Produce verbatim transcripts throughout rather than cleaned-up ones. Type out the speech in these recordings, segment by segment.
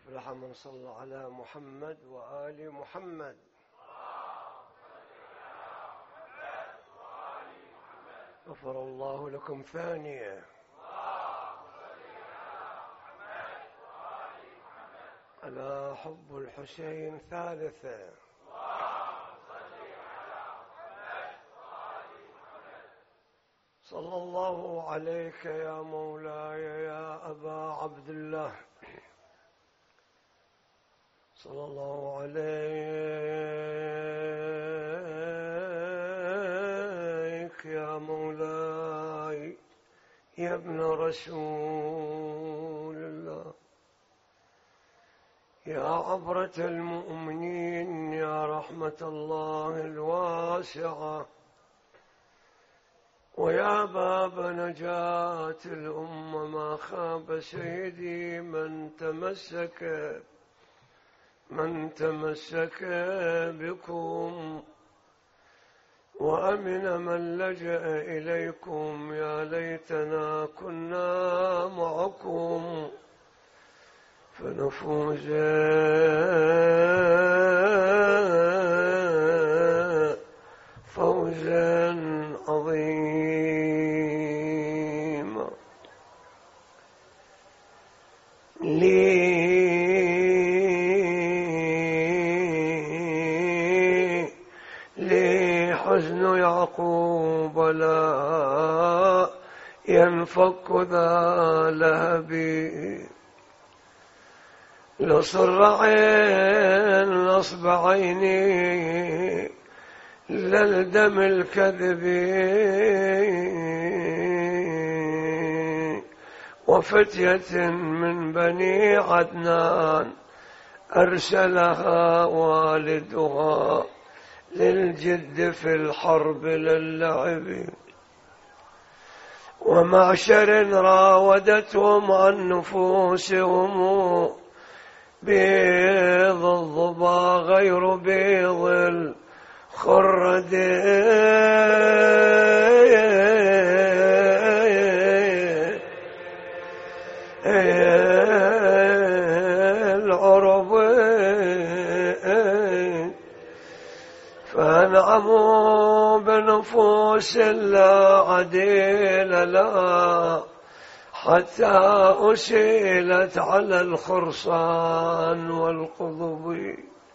أفلح من صلى على محمد وآل محمد. غفر الله لكم ثانية. ألا حب الحسين ثالثة. صلى الله عليك يا مولاي يا أبا عبد الله. صلى الله عليك يا مولاي يا ابن رسول الله، يا عبرة المؤمنين، يا رحمة الله الواسعة، ويا باب نجاة الأمة. ما خاب سيدي من تمسك من تمسك بكم، وأمن من لجأ إليكم. يا ليتنا كنا معكم فنفوز فوزا عظيما. لي لي حزن يعقوب لا ينفك ذا لهبي، لصر عين نصب عيني للدم الكذب، وفتية من بني عدنان أرسلها والدها للجد في الحرب للعب، ومعشر راودتهم عن نفوسهم بيض الظبا غير بيض الخرد. العرب فانعموا بنفوس لا عديل لها، حتى أسيلت على الخرصان والقضب.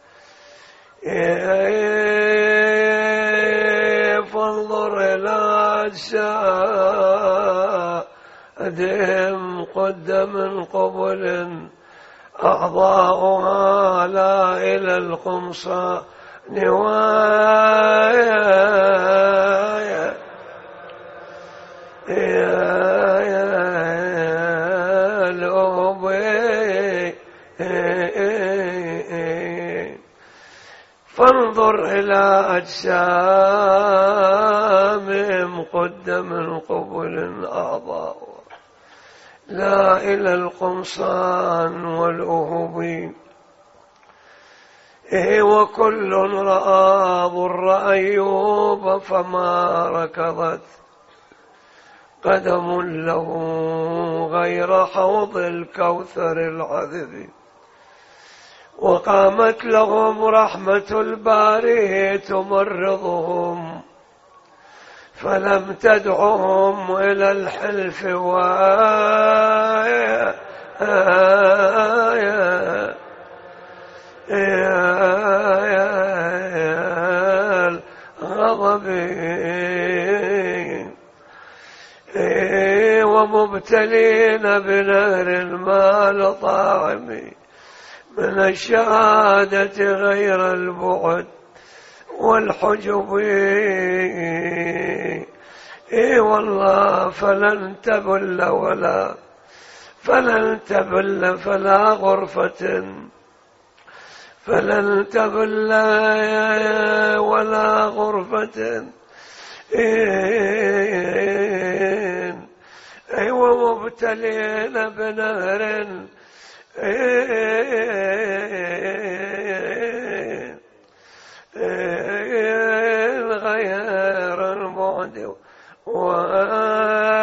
فانظر إلى أجسادهم قد من قبل أعضاؤها لا إلى القمصان نوايا. فانظر إلى أجسامهم قد من قبل أعضاء لا إلى القمصان والأهب. وكل رأى ضر أيوب فما ركضت قدم له غير حوض الكوثر العذب، وقامت لهم رحمة الباري تمرضهم فلم تدعهم إلى الحلف وآية آية الغضب. ومبتلين بنهر المال طاعم من الشهادة غير البعد والحجب. إي والله فلن تبل ولا فلن تبل فلا غرفة فلن تبل ولا غرفة. أي ومبتلين بنهر غير البعد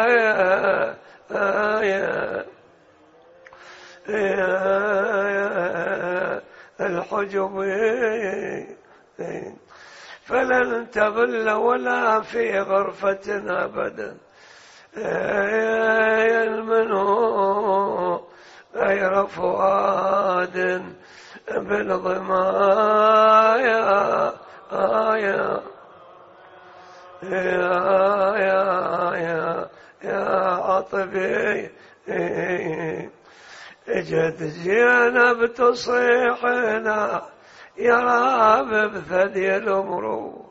وآية آية حجبي فلن تغل ولا في غرفة أبدا يلمنه غير فؤاد بالضمايا يا يا يا يا عطبي اجت زينب تصيحنا يا راب بثدي الامرو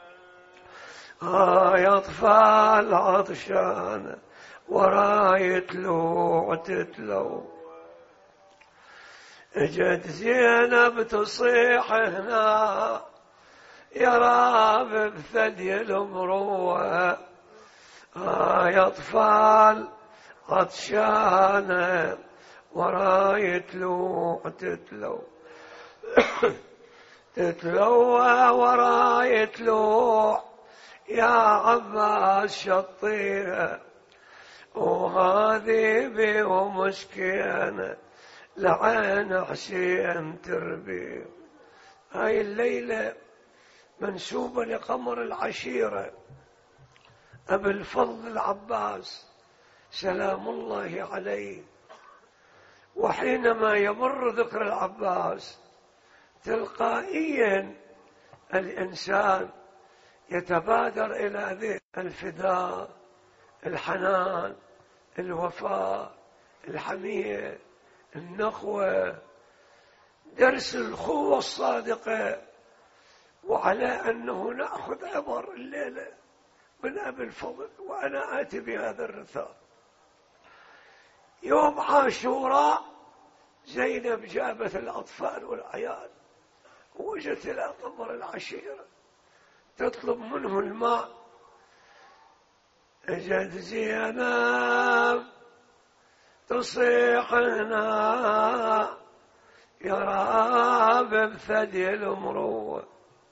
آه يا اطفال عطشان وراي تلوع تتلو اجت زينب تصيح هنا يا راب بثدي الامروه آه يا اطفال عطشان وراي تلوع تتلو تتلو وراي تلوع يا عباس شطيها وهذه بيه مسكينة لعين حسين تربي. هاي الليلة منسوبة لقمر العشيرة أبي الفضل العباس سلام الله عليه. وحينما يمر ذكر العباس تلقائيا الإنسان يتبادر إلى ذهن الفداء، الحنان، الوفاء، الحمية، النخوة، درس الأخوة الصادقة. وعلى أنه نأخذ عبر الليلة من أبي الفضل وأنا آتي بهذا الرثاء. يوم عاشوراء زينب جابت الأطفال والعيال ووجدت إلى قبر العشيرة تطلب منه الماء. اجت زينب تصيحنا يا راب بثدي الامروه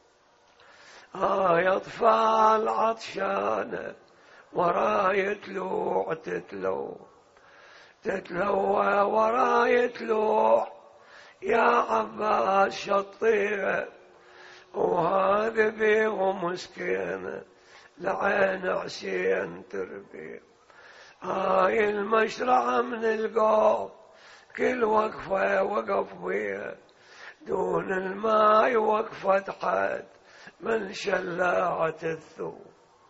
آه يا اطفال عطشانه وراي تلوع تتلو تتلو وراي تلوع يا عباس شطيها وهذا بيه مسكينه لعين عسين تربي. هاي المشرعة من القوم كل وقفة وقف بيها دون الماء وقفت حد من شلاعة الثوب.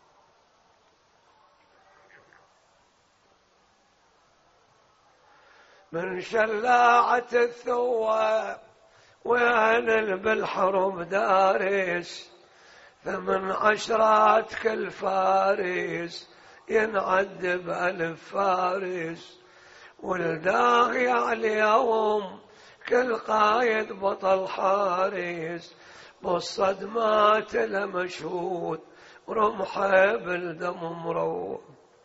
من شلاعة الثوب وين بالحرب دارس فمن عشرات كل فارس ينعد بألف فارس والداغي عليهم كل قايد بطل حارس بالصدمات لمشهود رمحه بالدم مروع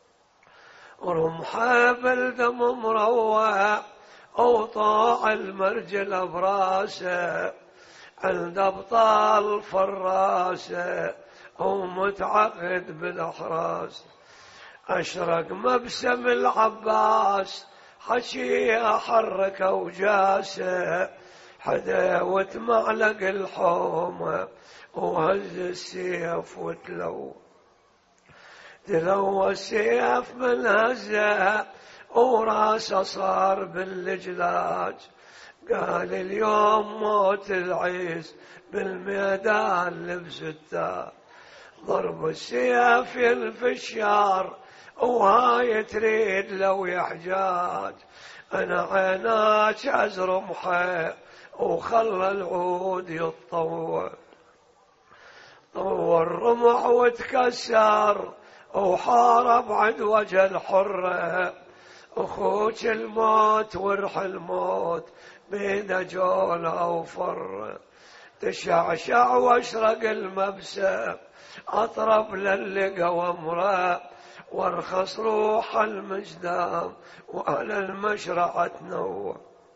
رمحه بالدم مروع أوطاع المرجل براسه عند أبطال فراسه أو متعقد بالأحراس. أشرق مبسم العباس حشي أحرك وجاسه حداوة معلق الحومة وهز السيف وتلو تلو السيف من هزه وراسه صار باللجلاج. قال اليوم موت العيس بالميدان لبس التاج ضرب السيف الفشار وهاي تريد لو يحجاج أنا عيناك أزرمحه وخلى العود يتطور طور رمح وتكسر وحارب عند وجه الحرة أخوك الموت ورح الموت بين جول أو فر تشعشع واشرق المبسم أطرب للقى وامرأ وارخص روح المجدام وعلى المشرعة تنوع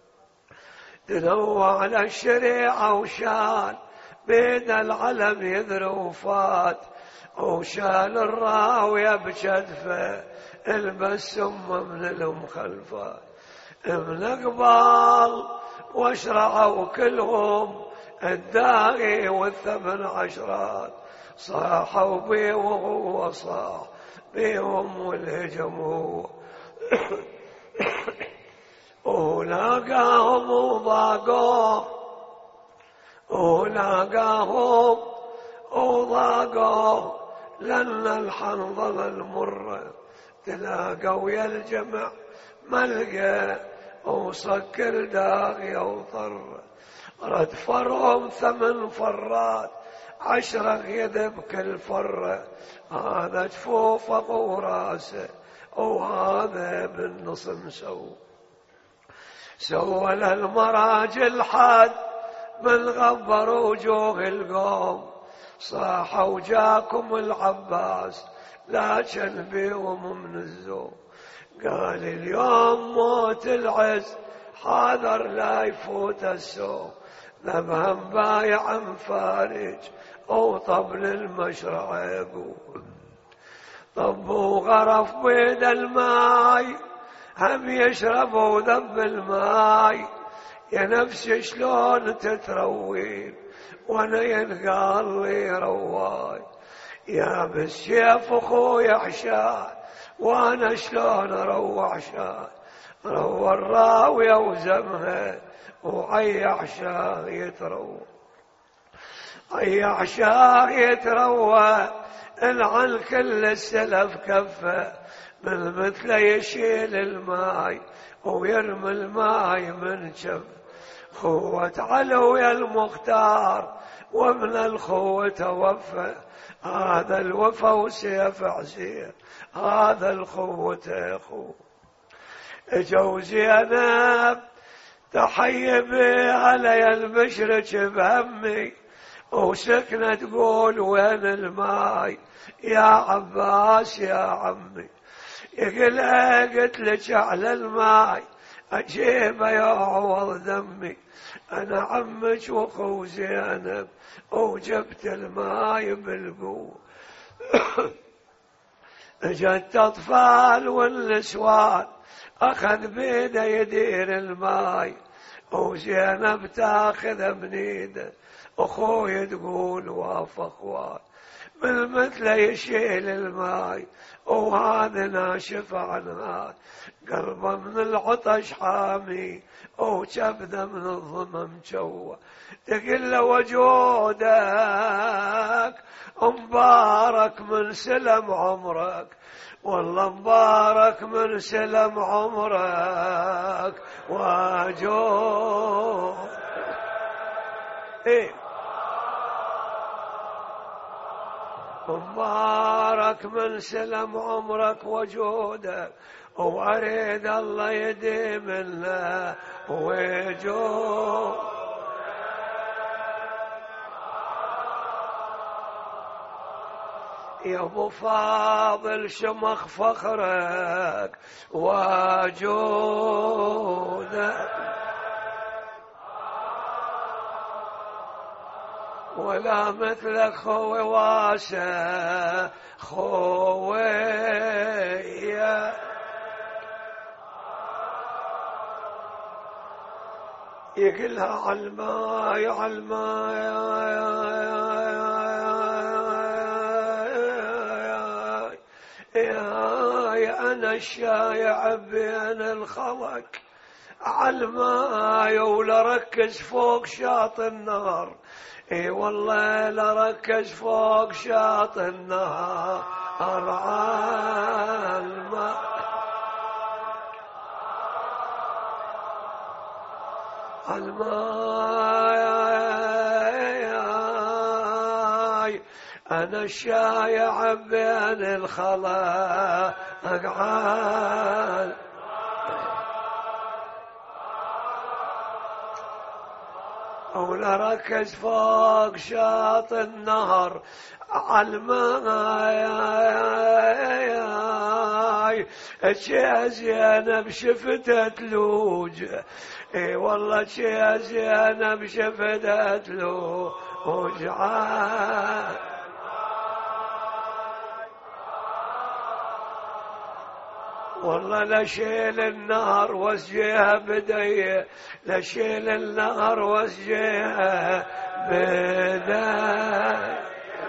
تنوع على الشريعة وشال بين العلم يذر وفات وشال الراوية بشدفه البسم من المخلفات من قبال واشرعوا كلهم الداعي والثمن عشرات صاحوا بي وهو صاح بيهم والهجم هو ولاقاهم وضاقوه ولاقاهم وضاقوه لأن الحنظل المرة تلاقوا يا الجمع ملقى وسكر داغي وضر رد فرهم ثمن فرات عشرة يذب كل فرة هذا جفوفه وراسه وهذا بالنص مسو سوى للمراجل حد من غبر وجوه القوم صاحوا جاكم العباس لكن بيهم من الزوم قال اليوم موت العز حاضر لا يفوت السوم ذبهم بايع فارج او طبل المشرع يقول طبوا غرف بيد الماي هم يشربوا ذب الماي يا نفسي شلون تتروين وانا ينقال لي رواي يا بالسيف اخوي عشان وانا شلون اروع شان روى الراوية وزمها وعي عشان يتروى عي عشان يتروى ان عن كل السلف كفه من مثل يشيل الماي ويرمي الماي من شف خوة علوي المختار ومن الخوة توفى هذا الوفا وسيف عسير هذا الخوة اخو اجو زينب تحيي علي المشرك بهمي وسكنة تقول وين الماي يا عباس يا عمي يقول قلت لك على الماي اجيبه يعوض دمي انا عمك واخو زينب وجبت الماي بالقوه اجت اطفال والنسوان اخذ بيده يدير الماي وزينب تاخذ من ايده اخوي تقول وافق وان من مثل يشيل الماي وهذا ناشف عن هذا قلبه من العطش حامي وكبده من الظما مجوه تقل له وجودك مبارك من سلم عمرك والله مبارك من سلم عمرك وجود ايه مبارك من سلم عمرك وجودك واريد الله يديم لنا وجود يا ابو فاضل شمخ فخرك وجودك ولا مثلك خوي واسع خويا يقلها عالماي عالماي يا أنا الشايع بين الخلق عالماي ولا ركز فوق شاط النار اي والله لا ركز فوق شاط النهار عالماء الماي انا الشايع بين الخلق عال ولا ركز فوق شاط النهر عالماي يا زينب شفتها تلوج اي والله يا زينب شفتها تلوج والله لشيل النهر واسجيها بدي، لشيل النهر واسجيها بدي.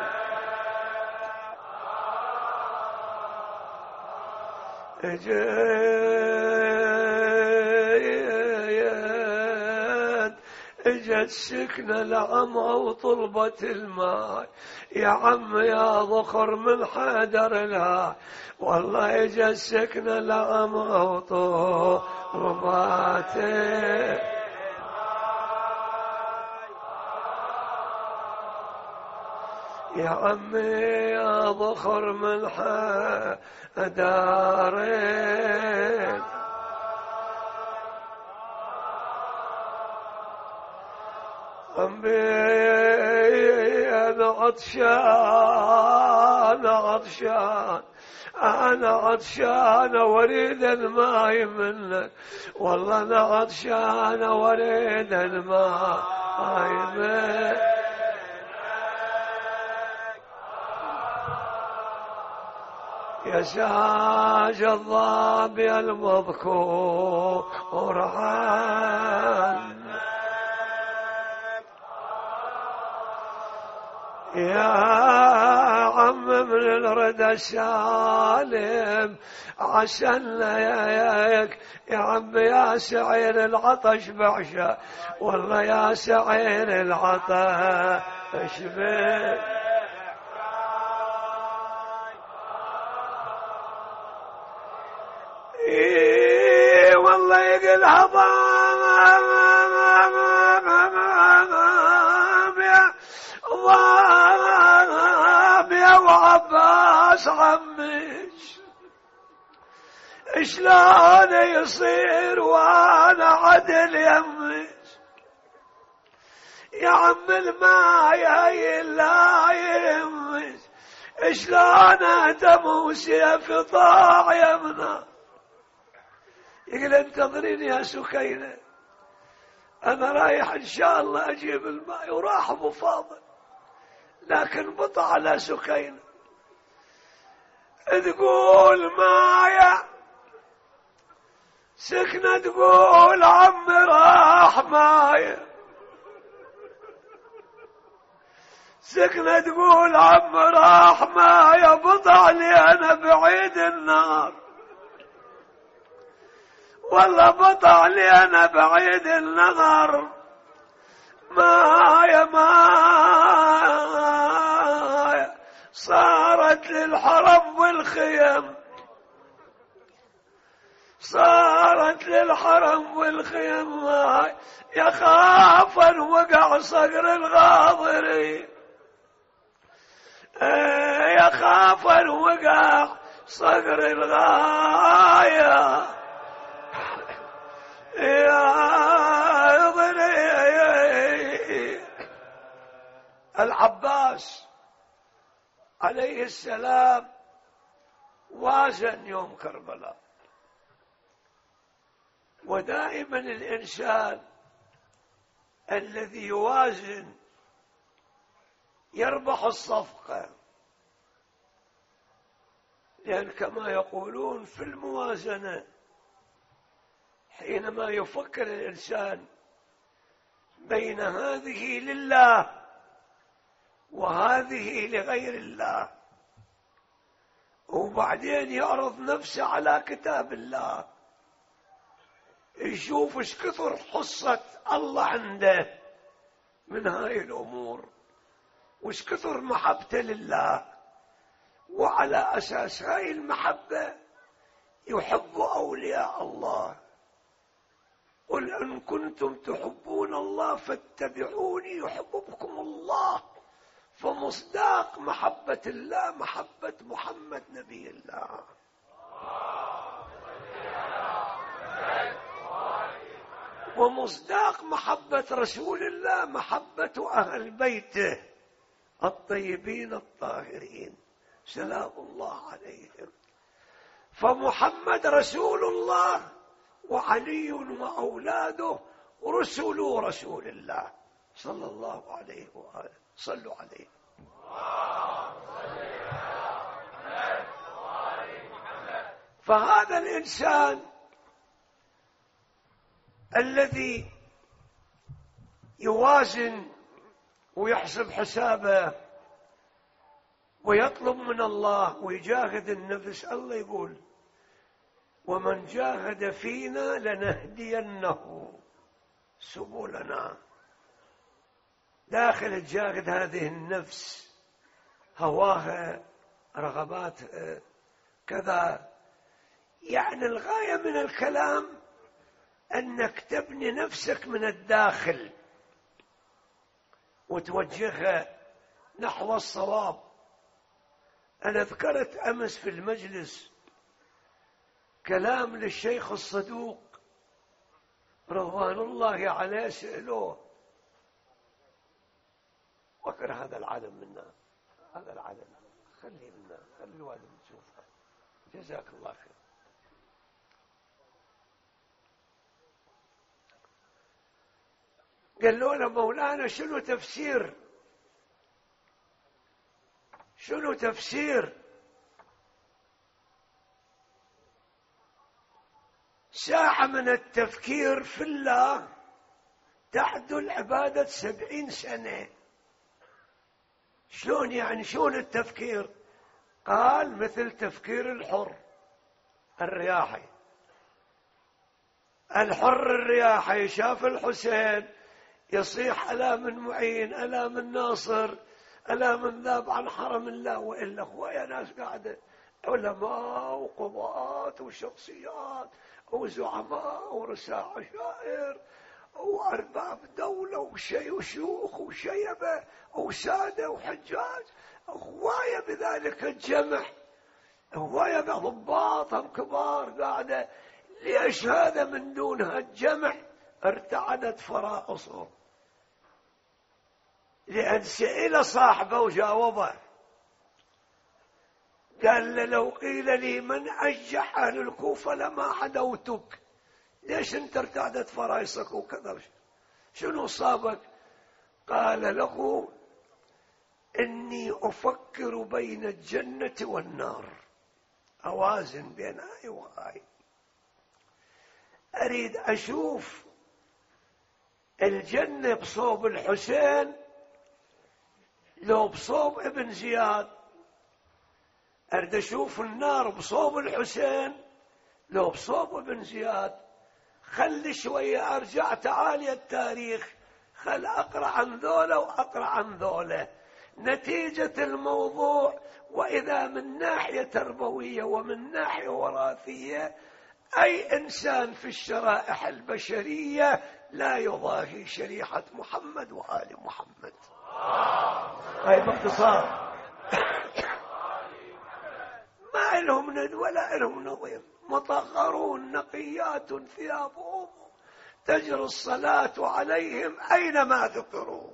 اجت اجت سكنة لعمها وطلبت الماء، يا عم يا ضخر من حدر لها، والله اجت سكنة لعمها وطلبت يا عمي يا ضخر من حدارك. عمي أنا عطشان عطشان أنا عطشان وريد الماء منك، والله أنا عطشان وريد الماء منك. يا ساج الظابي المذكور عنك، يا عم من الردى السالم عسلنا ياك، يا عم يا سعير العطش بعشا، والله يا سعير العطش بعشا. إيه والله يقل هضام يا ضام يا وعباس عمش، شلون يصير وانا عدل يمش، يا عم الماي لا يمش، شلون دم وسيف طاع يمنا. يقول انتظريني يا سكينة، أنا رايح إن شاء الله أجيب الماء. وراح أبو فاضل، لكن بطع على سكينة تقول مايا، سكنة تقول عم راح مايا، سكنة تقول عم راح مايا، بطع لي أنا بعيد النار، والله بطع لي أنا بعيد النظر. مايا مايا صارت للحرم والخيم، صارت للحرم والخيم، ماي يخافا وقع صقر الغاضري، يخافا وقع صقر الغاية. يا ضني العباس عليه السلام وازن يوم كربلاء، ودائما الإنسان الذي يوازن يربح الصفقة، لأن كما يقولون في الموازنة حينما يفكر الإنسان بين هذه لله وهذه لغير الله، وبعدين يعرض نفسه على كتاب الله، يشوف ايش كثر حصة الله عنده من هاي الأمور، وايش كثر محبته لله، وعلى أساس هاي المحبة يحب أولياء الله. قل إن كنتم تحبون الله فاتبعوني يحببكم الله. فمصداق محبة الله محبة محمد نبي الله. ومصداق محبة رسول الله محبة أهل بيته الطيبين الطاهرين سلام الله عليهم. فمحمد رسول الله، وعلي وأولاده رسل رسول الله صلى الله عليه وآله. صلوا عليه. فهذا الإنسان الذي يوازن ويحسب حسابه ويطلب من الله ويجاهد النفس، الله يقول ومن جاهد فينا لنهدينه سبلنا. داخل تجاهد هذه النفس، هواها، رغباتها، كذا. يعني الغاية من الكلام أنك تبني نفسك من الداخل وتوجهها نحو الصواب. أنا ذكرت أمس في المجلس كلام للشيخ الصدوق رضوان الله عليه، سألوه وكر هذا العالم منا، هذا العالم خليه منا، خلي الوالد نشوفه، جزاك الله خير. قالوا له مولانا شنو تفسير شنو تفسير ساعة من التفكير في الله تعدل عبادة سبعين سنة؟ شلون يعني؟ شلون التفكير؟ قال مثل تفكير الحر الرياحي. الحر الرياحي شاف الحسين يصيح ألا من معين، ألا من ناصر، ألا من ذاب عن حرم الله، وإلا هو يا ناس قاعدة علماء وقضاة وشخصيات وزعماء ورساء عشائر وأرباب دولة وشي وشيوخ وشيبة وسادة وحجاج، هواية بذلك الجمع، هواية بضباطهم كبار قاعدة. ليش هذا من دون هالجمع ارتعدت فرائصه؟ لأن سئل صاحبه وجاوبه، قال له لو قيل لي من أجح أهل الكوفة لما عدوتك، ليش انت ارتعدت فرائصك وكذا؟ شنو صابك؟ قال له إني أفكر بين الجنة والنار، أوازن بين هاي وهاي، أريد أشوف الجنة بصوب الحسين لو بصوب ابن زياد، أريد أشوف النار بصوب الحسين لو بصوب ابن زياد. خلي شوية أرجع تعالي التاريخ، خل أقرأ عن ذولا وأقرأ عن ذولا. نتيجة الموضوع، وإذا من ناحية تربوية ومن ناحية وراثية، أي إنسان في الشرائح البشرية لا يضاهي شريحة محمد وآل محمد. هاي باختصار. ما لهم ند ولا لهم نظير، مطهرون نقيات ثيابهم تجري الصلاة عليهم أينما ذكروا.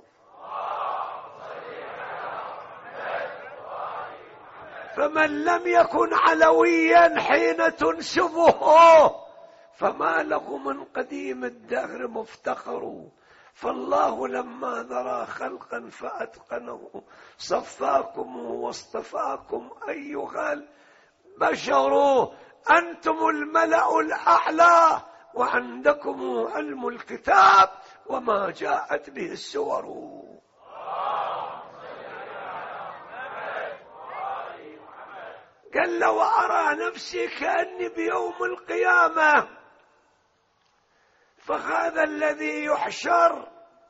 فمن لم يكن علويا حين تنسبه فما له من قديم الدهر مفتخر. فالله لما ذرى خلقا فأتقنه صفاكم واصطفاكم أيها البشر. أنتم الملأ الأعلى وعندكم علم الكتاب وما جاءت به السور. قال لو أرى نفسي كأني بيوم القيامة، فهذا الذي يحشر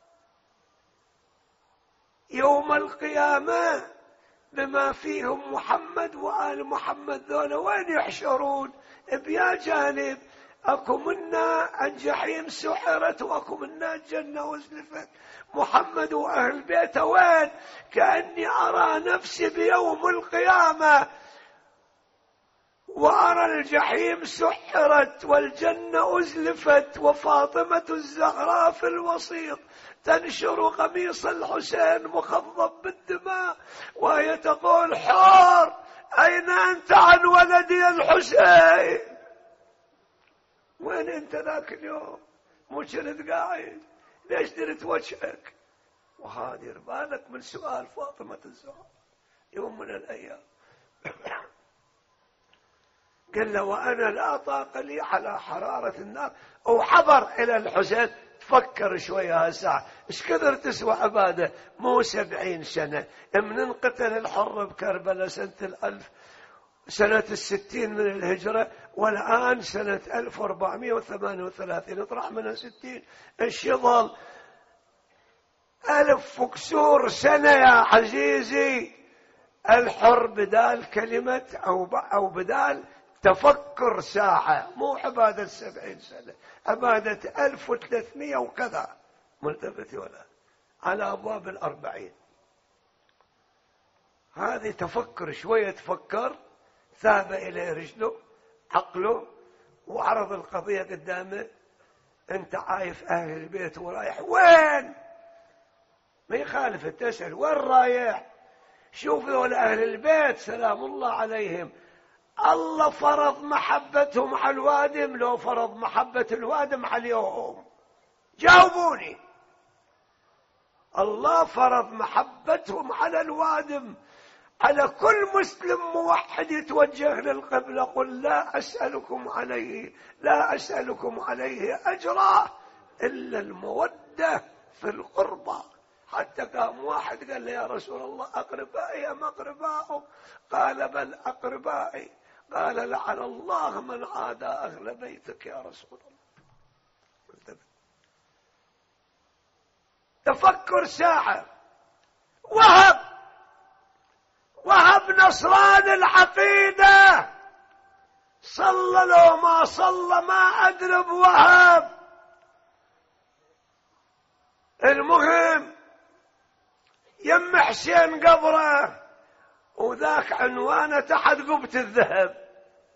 يوم القيامة بما فيهم محمد وآل محمد، ذولا وين يحشرون؟ بيا جانب. أكو منا الجحيم سحرت وأكو منا الجنة وزلفت. محمد وأهل بيته وين؟ كأني أرى نفسي بيوم القيامة وأرى الجحيم سحرت والجنة أزلفت وفاطمة الزهراء في الوسيط تنشر قميص الحسين مخضب بالدماء وهي تقول حار أين أنت عن ولدي الحسين؟ وين أنت ذاك اليوم؟ مو كنت قاعد؟ ليش درت وجهك؟ وهذه بالك من سؤال فاطمة الزهراء يوم من الأيام. قال له وأنا لا طاقة لي على حرارة النار. وحضر إلى الحسين. تفكر شوية هالساعة إيش كثر تسوى عبادة؟ مو سبعين سنة من انقتل الحر بكربلاء سنة الألف سنة الستين من الهجرة، والآن سنة ألف وأربعمائة وثمانية وثلاثين، اطرح منها ستين إيش يظل؟ ألف وكسور سنة يا عزيزي. الحر بدال كلمة أو أو بدال تفكر ساعة، مو عبادة سبعين سنة، عبادة ألف وثلاثمائة وكذا، ملتفت ولا على أبواب الأربعين. هذه تفكر شوية، تفكر ثاب إليه رجله عقله وعرض القضية قدامه. أنت عايف أهل البيت ورايح وين؟ ما يخالف تسأل وين رايح؟ شوف ذول أهل البيت سلام الله عليهم، الله فرض محبتهم على الوادم، لو فرض محبة الوادم عليهم جاوبوني. الله فرض محبتهم على الوادم، على كل مسلم موحد يتوجه للقبلة. قل لا أسألكم عليه لا أسألكم عليه أجرا إلا المودة في القربى. حتى قام واحد قال له يا رسول الله أقربائي أم أقربائهم؟ قال بل أقربائي. قال لعن الله من عادى أهل بيتك يا رسول الله. تفكر ساعة. وهب وهب نصران العقيدة، صلى له ما صلى ما أدري بوهب. المهم يم حسين قبره وذاك عنوانه تحت قبة الذهب.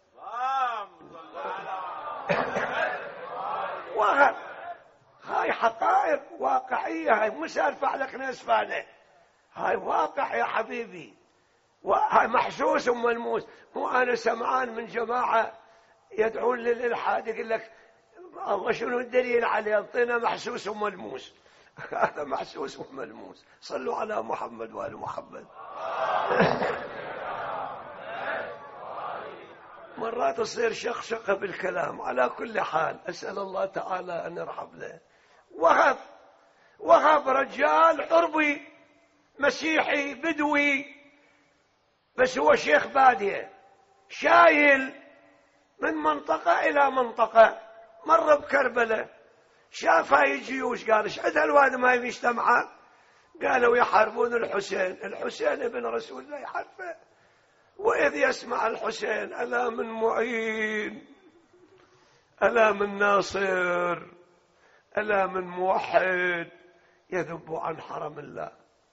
وهب هاي حقائق واقعية، هاي مش أرفع لك ناس فانه، هاي واقع يا حبيبي، وهاي محسوس وملموس. مو أنا سمعان من جماعة يدعون للإلحاد يقول لك الله شنو الدليل عليه؟ انطينا محسوس وملموس. هذا محسوس وملموس. صلوا على محمد وآل محمد. مرات تصير شخشقة بالكلام. على كل حال أسأل الله تعالى أن يرحم له. وهب وهب رجال عربي مسيحي بدوي، بس هو شيخ بادية، شايل من منطقة إلى منطقة. مر بكربلاء شاف هاي الجيوش، قال ايش عد هالوادم هاي مجتمعة؟ قالوا يحاربون الحسين. الحسين ابن رسول الله يحاربه. وإذ يسمع الحسين ألا من معين، ألا من ناصر، ألا من موحد يذب عن حرم الله.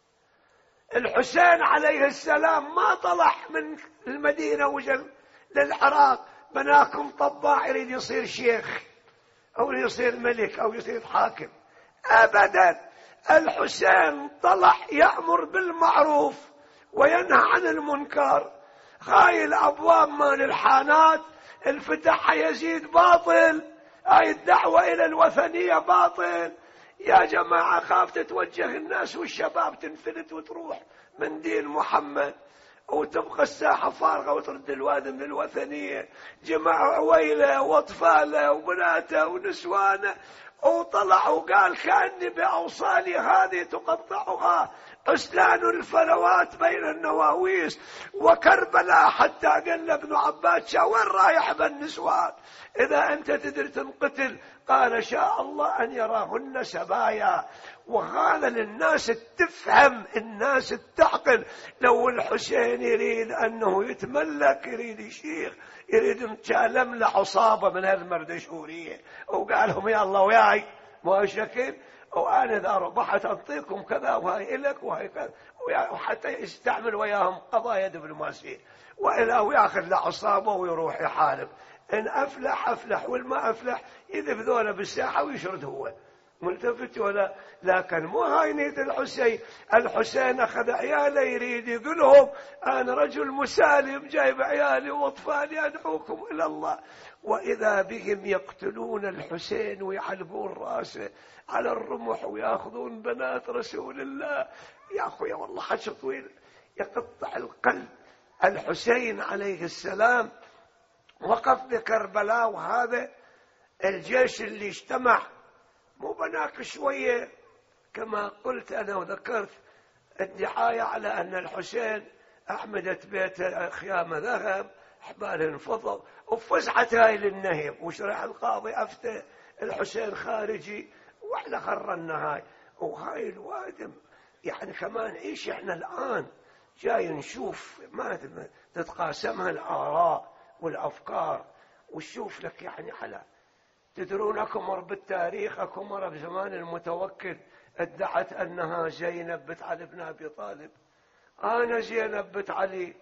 الحسين عليه السلام ما طلع من المدينة وجل للعراق بناكم طباع يريد يصير شيخ أو يصير ملك أو يصير حاكم أبدا. الحسين طلع يأمر بالمعروف وينهى عن المنكر. هاي الأبواب مال الحانات الفتح يزيد باطل، هاي الدعوة إلى الوثنية باطل. يا جماعة خاف تتوجه الناس والشباب تنفلت وتروح من دين محمد وتبقى الساحة فارغة وترد الوادم للوثنية. جماعة عويلة واطفاله وبناته ونسوانه، وطلع وقال كأني بأوصالي هذه تقطعها أسنان الفلوات بين النواويس وكربلاء. حتى قال ابن عباس وين رايح بالنسوان؟ إذا أنت تدري تنقتل. قال شاء الله أن يراهن سبايا. وهذا للناس تفهم، الناس تعقل. لو الحسين يريد أنه يتملك، يريد شيخ، يريد نتكلم لعصابة من هالمردشورية وقالهم يا الله وياي ما شكل، وأنا إذا ربحت أعطيكم كذا وهاي إلك وهاي كذا، وحتى يستعمل وياهم قضايا دبلوماسية. وإلا ويأخذ لعصابة ويروح يحارب. إن أفلح أفلح، والما أفلح يذب ذولا بالساحة ويشرد هو. ملتفت ولا؟ لكن مو هاي نية الحسين. الحسين أخذ عياله يريد يقولهم أنا رجل مسالم جايب عيالي وأطفالي أدعوكم إلى الله. وإذا بهم يقتلون الحسين ويحلبون راسه على الرمح ويأخذون بنات رسول الله. يا أخويا والله حش طويل يقطع القلب. الحسين عليه السلام وقف بكربلاء، وهذا الجيش اللي اجتمع مو بناك شوية كما قلت أنا وذكرت الدعاية على أن الحسين أحمدت بيته خيام ذهب، حبال انفضل، وفزعت هاي للنهب، وشرح القاضي أفتى الحسين خارجي، وإحنا خرنا هاي وهاي الوادم. يعني كمان إيش إحنا الآن جاي نشوف ما تتقاسمها الآراء والأفكار، وشوف لك يعني على تدرون أكو مر بالتاريخ، أكو مر بزمان المتوكل ادعت أنها زينب بنت علي بن أبي طالب. أنا زينب بنت علي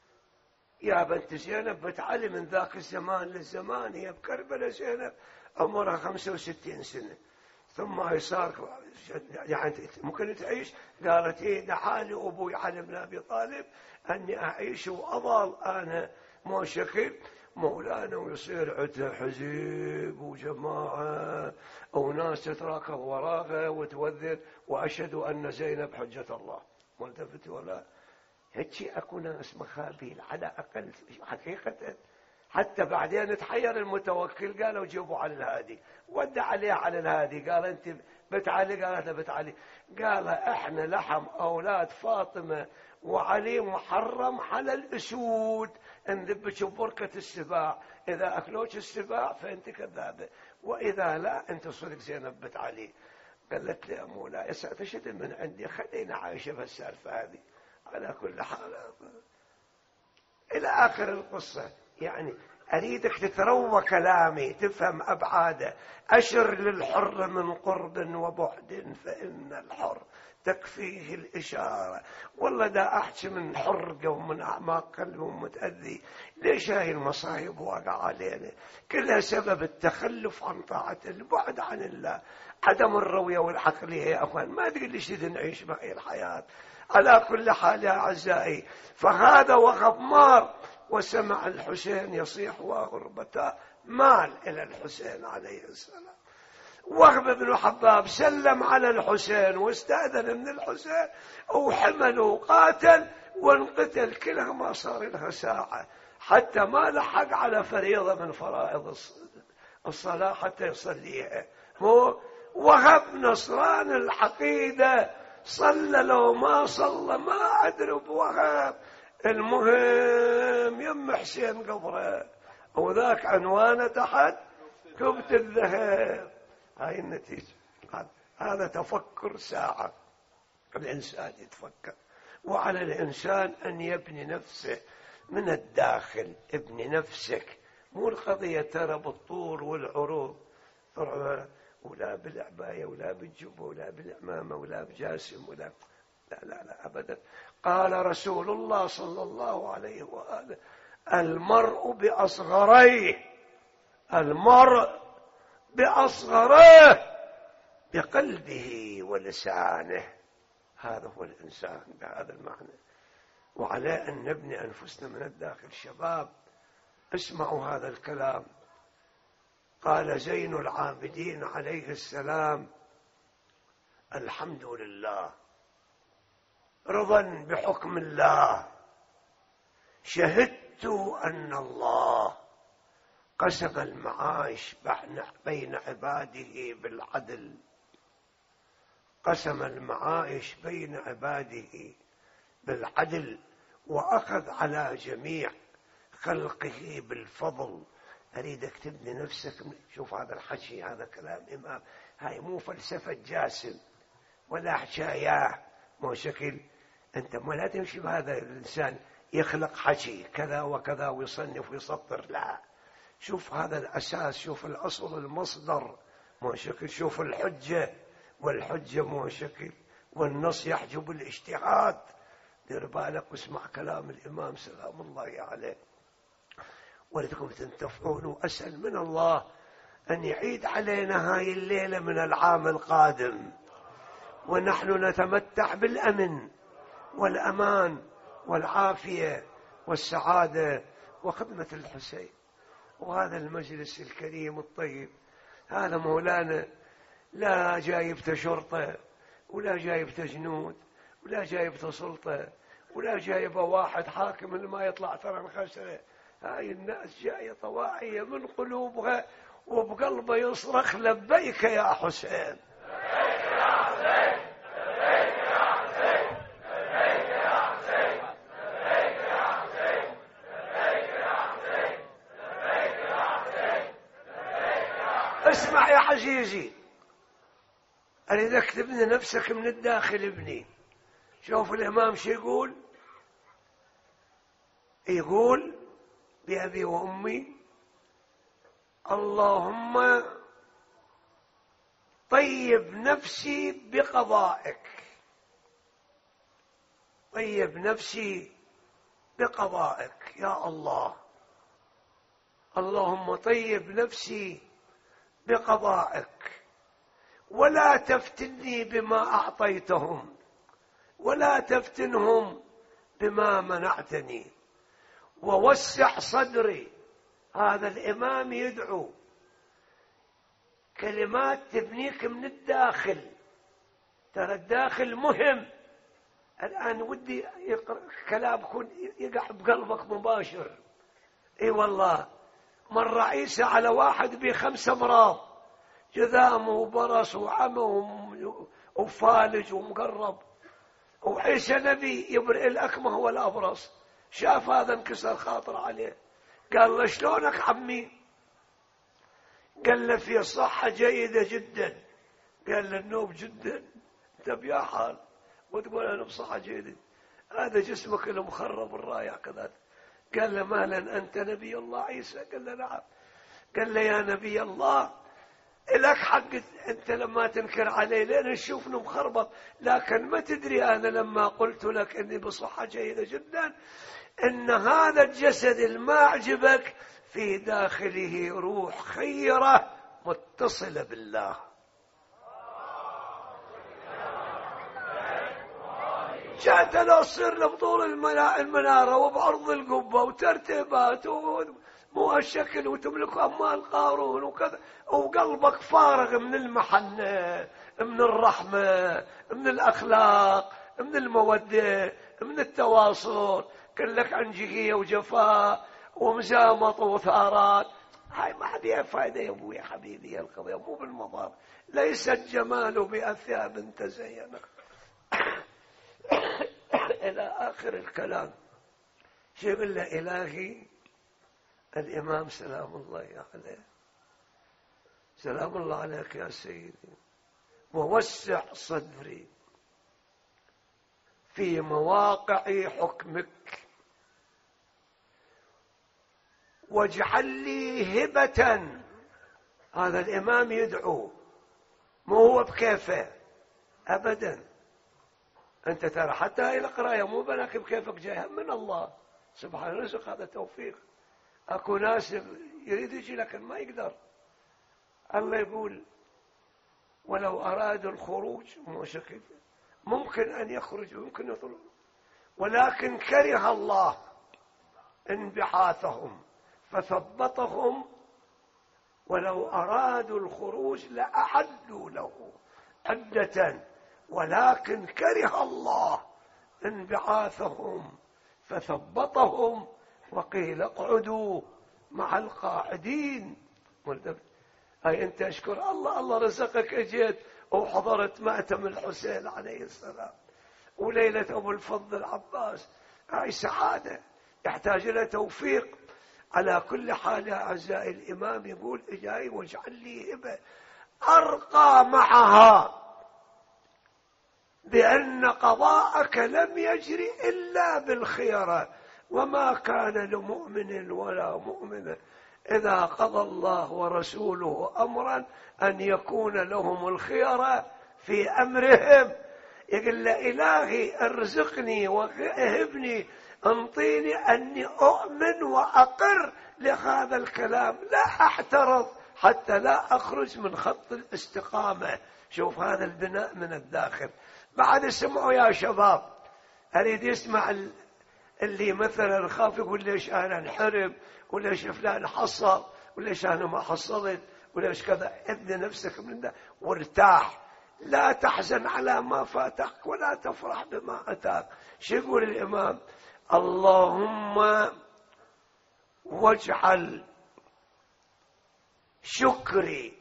يا بنت زينب بنت علي من ذاك الزمان للزمان، هي بكربلاء زينب عمرها خمسة وستين سنة، ثم هي صار يعني ممكن تعيش. قالت إيه دعاني أبوي علي بن أبي طالب أني أعيش وأظل أنا مو شكل مولانا، ويصير عده حزب وجماعة وناس تتراكب وراها وتوذر، وأشهد أن زينب حجة الله. ملتفت ولا هيك أكو ناس مخابيل على أقل حقيقة. حتى بعدين تحير المتوكل، قالوا جيبوا على الهادي، ودع عليه على الهادي، قال أنت بنت علي؟ قالت بنت علي. قال إحنا لحم أولاد فاطمة وعلي محرم على الأسود، انذبك ببركة السباع، إذا أكلوك السباع فأنت كذابة، وإذا لا أنت صدق زينب بنت علي. قالت لي مولاي استشهد من عندي، خلينا عايشة بالسالفة هذه. على كل حال إلى آخر القصة. يعني أريدك تتروى كلامي تفهم أبعاده. أشر للحر من قرب وبعد فإن الحر تكفيه الإشارة. والله دا أحكي من حرقة ومن أعماق قلب ومتأذي. ليش هاي المصايب واقع علينا؟ كلها سبب التخلف عن طاعة، البعد عن الله، عدم الروية والعقلية. يا أخوان ما أدري ليش نعيش معي الحياة. على كل حال يا أعزائي، فهذا وغب مار، وسمع الحسين يصيح وغربته، مال إلى الحسين عليه السلام. وهب بن حباب سلم على الحسين واستأذن من الحسين، وحمله وقاتل وانقتل. كلها ما صار لها ساعة حتى ما لحق على فريضة من فرائض الصلاة حتى يصليها. هو وهب نصران العقيدة، صلى لو ما صلى ما أدري بوهب. المهم يم حسين قبره، وذاك عنوانه تحت كبت الذهب. هاي النتيجة. هذا تفكر ساعة، الإنسان يتفكر. وعلى الإنسان أن يبني نفسه من الداخل. ابني نفسك، مو القضية ترى بالطول والعروض، ولا بالعباية ولا بالجبة ولا بالعمامة ولا بجاسم ولا لا لا لا أبدا. قال رسول الله صلى الله عليه وآله: المرء بأصغريه، المرء بأصغريه بقلبه ولسانه. هذا هو الإنسان بهذا المعنى. وعلى أن نبني أنفسنا من الداخل. شباب اسمعوا هذا الكلام. قال زين العابدين عليه السلام: الحمد لله رضا بحكم الله، شهدت أن الله قسم المعاش بين عباده بالعدل، قسم المعاش بين عباده بالعدل، وأخذ على جميع خلقه بالفضل. أريدك تبني نفسك. شوف هذا الحكي، هذا كلام إمام، هاي مو فلسفة جاسم ولا حكاية مو شكل. أنت ما لا تمشي بهذا الإنسان يخلق حكي كذا وكذا ويصنف ويسطر، لا. شوف هذا الأساس، شوف الأصل المصدر مو شكل، شوف الحجة، والحجة مو شكل، والنص يحجب الاجتهاد. دير بالك واسمع كلام الإمام سلام الله عليه، ولدكم تنتفعون. وأسأل من الله أن يعيد علينا هاي الليلة من العام القادم، ونحن نتمتع بالأمن والأمان والعافية والسعادة وخدمة الحسين. وهذا المجلس الكريم الطيب، هذا مولانا لا جايبته شرطة ولا جايبته جنود ولا جايبته سلطة ولا جايبه واحد حاكم اللي ما يطلع ترى الخسرة. هاي الناس جاية طواعية من قلوبها وبقلبه يصرخ لبيك يا حسين. اسمع يا عزيزي، أريد أكتب نفسك من الداخل ابني. شوف الإمام شو يقول، يقول بأبي وأمي اللهم طيب نفسي بقضائك، طيب نفسي بقضائك يا الله، اللهم طيب نفسي بقضائك ولا تفتني بما أعطيتهم ولا تفتنهم بما منعتني، ووسع صدري. هذا الإمام يدعو كلمات تبنيك من الداخل، ترى الداخل مهم. الآن ودي يقرأ كلام يكون يقع بقلبك مباشر. اي والله، مر عيسى على واحد بخمس امراض، جذام وبرص وعمى وفالج ومقرب، وعيسى نبي يبرئ الأكمه والأبرص، شاف هذا انكسر خاطر عليه، قال له شلونك عمي؟ قال له في صحة جيدة جدا. قال له النوب جدا، انت بيا حال وتقول انا بصحة جيدة؟ هذا جسمك المخرب الرايع كذا. قال له مالا انت نبي الله عيسى؟ قال له نعم. قال له يا نبي الله لك حق انت لما تنكر علي لين نشوفني مخربط، لكن ما تدري انا لما قلت لك اني بصحة جيدة جدا ان هذا الجسد الما عجبك في داخله روح خيرة متصلة بالله. جاءت لو تصير له بطول المنارة وبعرض القبة وترتيبات مو هالشكل وتملك أموال قارون وكذا، وقلبك فارغ من المحنة، من الرحمة، من الأخلاق، من المودة، من التواصل، كلك عنجهية وجفاء ومزامط وثارات. هاي ما فيها فائدة يا أبوي يا حبيبي، القضية مو بالمظاهر، ليس الجمال بأثياب تزينت إلى آخر الكلام. شو يقول له إلهي الإمام سلام الله عليه، سلام الله عليك يا سيدي، ووسع صدري في مواقع حكمك، واجعل لي هبة. هذا الإمام يدعو، مو هو بكيفه أبدا. أنت ترى حتى هاي القراية مو بناك بكيفك، جايها من الله سبحانه، رزق، هذا توفيق. أكو ناس يريد يجي لكن ما يقدر. الله يقول ولو أرادوا الخروج ممكن أن يخرجوا، ممكن يطلعوا، ولكن كره الله انبعاثهم فثبطهم، ولو أرادوا الخروج لأعدوا له عدة، ولكن كره الله انبعاثهم فثبطهم وقيل اقعدوا مع القاعدين. أي أنت أشكر الله، الله رزقك أجيت وحضرت مأتم الحسين عليه السلام وليلة أبو الفضل العباس، هاي سعادة يحتاج إلى توفيق. على كل حال يا أعزائي، الإمام يقول إجاي واجعل لي هبة أرقى معها بأن قضاءك لم يجري إلا بالخيرة، وما كان لمؤمن ولا مؤمنة إذا قضى الله ورسوله أمرا أن يكون لهم الخيرة في أمرهم. يقول له إلهي ارزقني وهبني، انطيني أني أؤمن وأقر لهذا الكلام، لا أحترض حتى لا أخرج من خط الاستقامة. شوف هذا البناء من الداخل. بعد اسمعوا يا شباب، أريد يسمع اللي مثلا خاف يقول ليش أنا انحرم، وليش فلان حصل، وليش أنا ما حصلت، وليش كذا. ابن نفسك من ده وارتاح، لا تحزن على ما فاتك ولا تفرح بما أتاك. شو يقول الإمام؟ اللهم واجعل شكري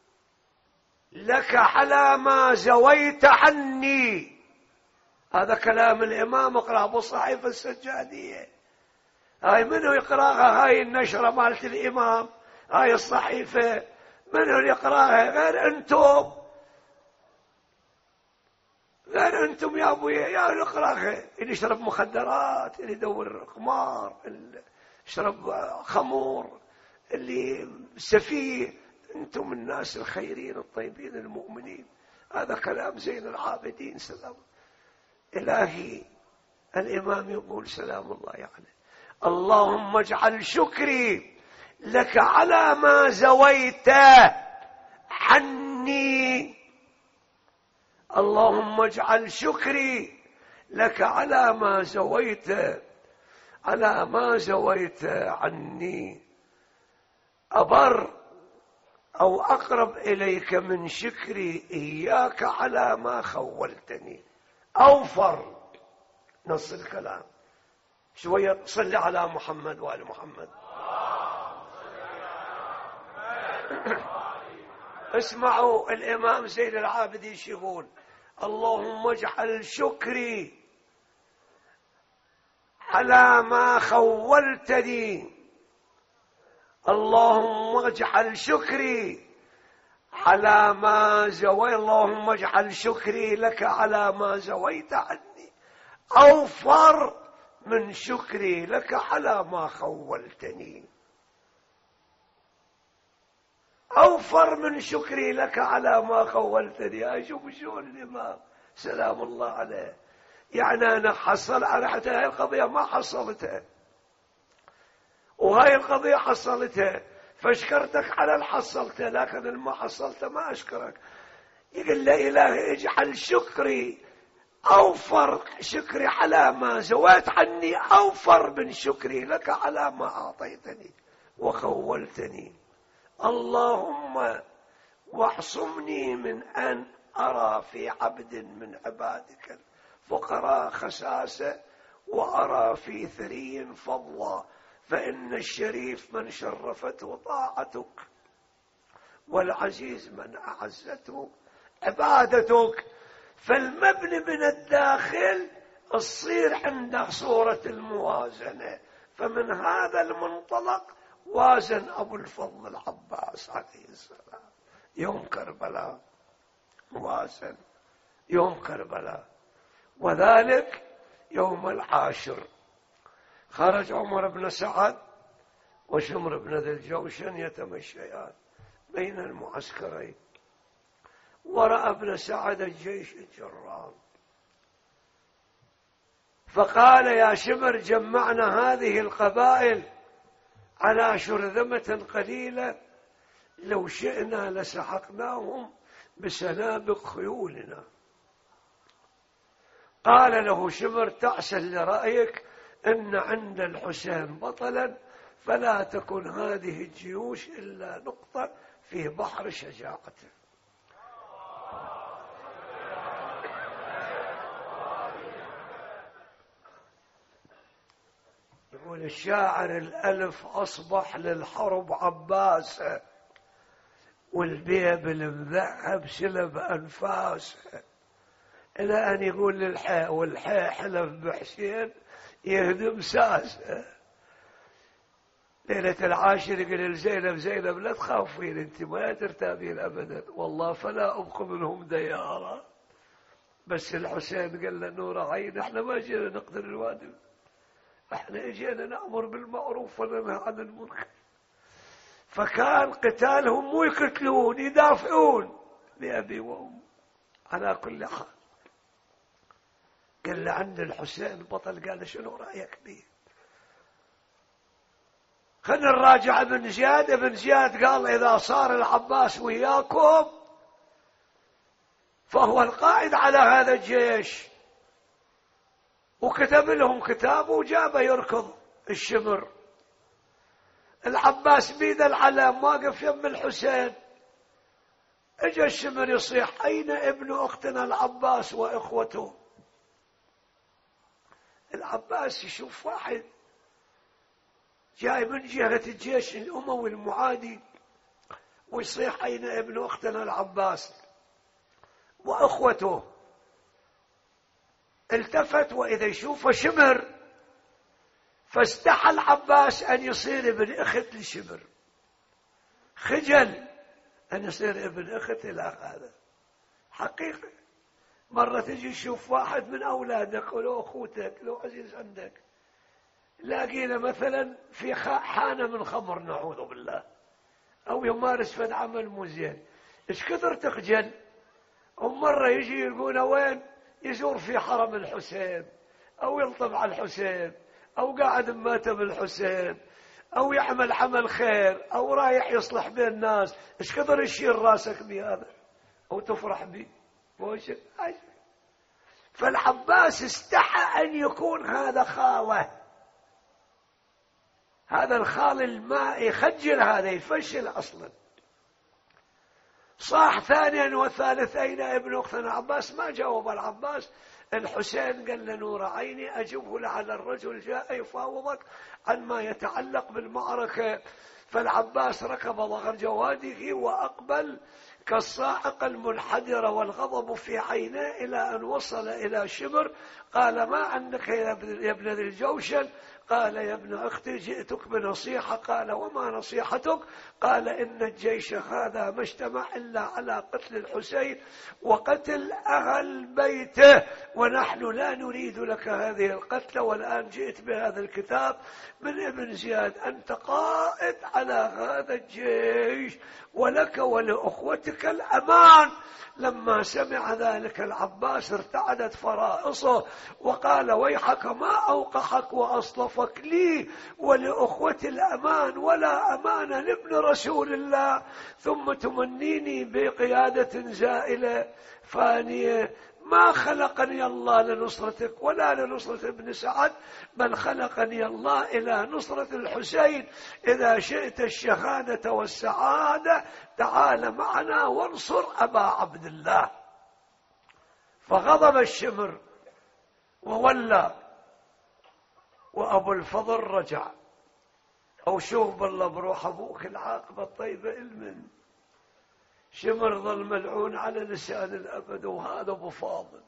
لك على ما زويت عني. هذا كلام الإمام، اقرأ أبو الصحيفة السجادية. هاي منو يقرأها؟ هاي النشرة مالت الإمام، هاي الصحيفة منو يقرأها غير أنتم؟ غير أنتم يا أبويا يا يقرأها. اللي يشرب مخدرات، اللي يدور قمار، اللي يشرب خمور، اللي سفيه. أنتم الناس الخيرين الطيبين المؤمنين. هذا كلام زين العابدين سلام إلهي. الإمام يقول سلام الله عليه: اللهم اجعل شكري لك على ما زويت عني. اللهم اجعل شكري لك على ما زويت على ما زويت عني. أبر أو أقرب إليك من شكري إياك على ما خولتني. أوفر نص الكلام. شوية صل على محمد وآل محمد. اسمعوا الإمام زين العابدين يقول: اللهم اجعل شكري على ما خولتني. اللهم اجعل شكري على ما زويت اللهم اجعل شكري لك على ما زويت عني أوفر من شكري لك على ما خولتني. أوفر من شكري لك على ما خولتني. أشوف شلون الإمام سلام الله عليه. يعني أنا حصل أنا حتى هاي القضية ما حصلتها، وهاي القضية حصلتها، فاشكرتك على الحصلته، لكن الما حصلته ما أشكرك. يقول لا إله اجعل شكري أوفر شكري على ما زويت عني أوفر من شكري لك على ما أعطيتني وخولتني. اللهم واعصمني من أن أرى في عبد من عبادك الفقراء خساسة وأرى في ثري فضلا، فإن الشريف من شرفته طاعتك والعزيز من أعزته عبادتك. فالمبني من الداخل تصير عنده صورة الموازنة. فمن هذا المنطلق وازن أبو الفضل العباس عليه السلام يوم كربلاء، وازن يوم كربلاء. وذلك يوم العاشر خرج عمر بن سعد وشمر بن ذي الجوشن يتمشيان بين المعسكرين، ورأى ابن سعد الجيش الجرام، فقال: يا شمر جمعنا هذه القبائل على شرذمة قليلة، لو شئنا لسحقناهم بسنابق خيولنا. قال له شمر: تعسل لرأيك إن عند الحسين بطلا، فلا تكن هذه الجيوش إلا نقطة في بحر شجاعته. يقول الشاعر: الألف أصبح للحرب عباسة، والبيب المذهب سلب أنفاسه، إلى أن يقول للحي والحي حلف بحسين يهدم ساسه. ليلة العاشر يقول لزينب: زينب لا تخافين، انت ما ترتابين أبدا، والله فلا أبقى منهم ديارا. بس الحسين قال له: نور عين، احنا ما جينا نقتل الوادم، احنا اجينا نأمر بالمعروف وننهى عن المنكر. فكان قتالهم مو يقتلون، يدافعون بأبي وأم. على كل حال قال له: عند الحسين بطل. قال له: شنو رأيك بيه؟ خلنا نراجع ابن زياد. ابن زياد قال: إذا صار العباس وياكم فهو القائد على هذا الجيش. وكتب لهم كتاب وجابه يركض الشمر. العباس بيد العلم واقف يم الحسين. اجى الشمر يصيح: أين ابن أختنا العباس وإخوته؟ العباس يشوف واحد جاي من جهة الجيش الأموي المعادي، ويصيح أين ابن أختنا العباس وأخوته. التفت وإذا يشوف شمر، فاستحى العباس أن يصير ابن أخت لشمر، خجل أن يصير ابن أخت إلى هذا. حقيقة مرة تجي تشوف واحد من أولادك ولو أخوتك لو عزيز عندك، لاقينا مثلا في حانة من خمر نعوذ بالله، أو يمارس فن عمل مو زين، إيش كثر تخجل. ومرة يجي يلقونا وين يزور في حرم الحسين، أو يلطم على الحسين، أو قاعد بماتم الحسين، أو يعمل عمل خير، أو رايح يصلح بين الناس، إيش كثر يشير راسك بهذا أو تفرح به. فالعباس استحى أن يكون هذا خاله، هذا الخال الماء يخجل، هذا يفشل أصلا. صاح ثانيا وثالث أين ابن أختنا العباس؟ ما جاوب العباس. الحسين قال له نور عيني أجبه لعل الرجل جاء يفاوضك عن ما يتعلق بالمعركة. فالعباس ركب ظهر جواده وأقبل كالصاعقة المنحدرة والغضب في عينيه إلى أن وصل إلى شمر. قال ما عندك يا ابن ذي الجوشن؟ قال يا ابن أختي جئتك بنصيحة. قال وما نصيحتك؟ قال إن الجيش هذا ما اجتمع إلا على قتل الحسين وقتل أهل بيته، ونحن لا نريد لك هذه القتلة، والآن جئت بهذا الكتاب من ابن زياد، أنت قائد على هذا الجيش ولك ولأخوتك الأمان. لما سمع ذلك العباس ارتعدت فرائصه وقال ويحك ما أوقحك وأصلفك لي ولأخوتي الأمان، ولا أمان لابن رسول الله، ثم تمنيني بقيادة زائلة فانية. ما خلقني الله لنصرتك ولا لنصرة ابن سعد، بل خلقني الله إلى نصرة الحسين. إذا شئت الشهادة والسعادة تعال معنا وانصر أبا عبد الله. فغضب الشمر وولى، وأبو الفضل رجع. أو شوف بالله بروح أبوك العاقبة الطيبة المن. شمر ظل ملعون على لسان الأبد. وهذا أبو فاضل.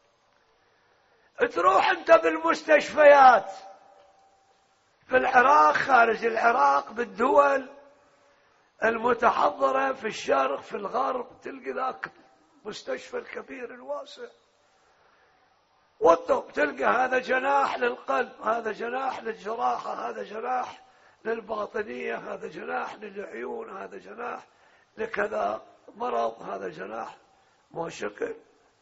تروح أنت بالمستشفيات في العراق، خارج العراق، بالدول المتحضرة في الشرق في الغرب، تلقي ذاك مستشفى الكبير الواسع والطب، تلقى هذا جناح للقلب، هذا جناح للجراحة، هذا جناح للباطنية، هذا جناح للعيون، هذا جناح لكذا مرض، هذا جناح مو شكل.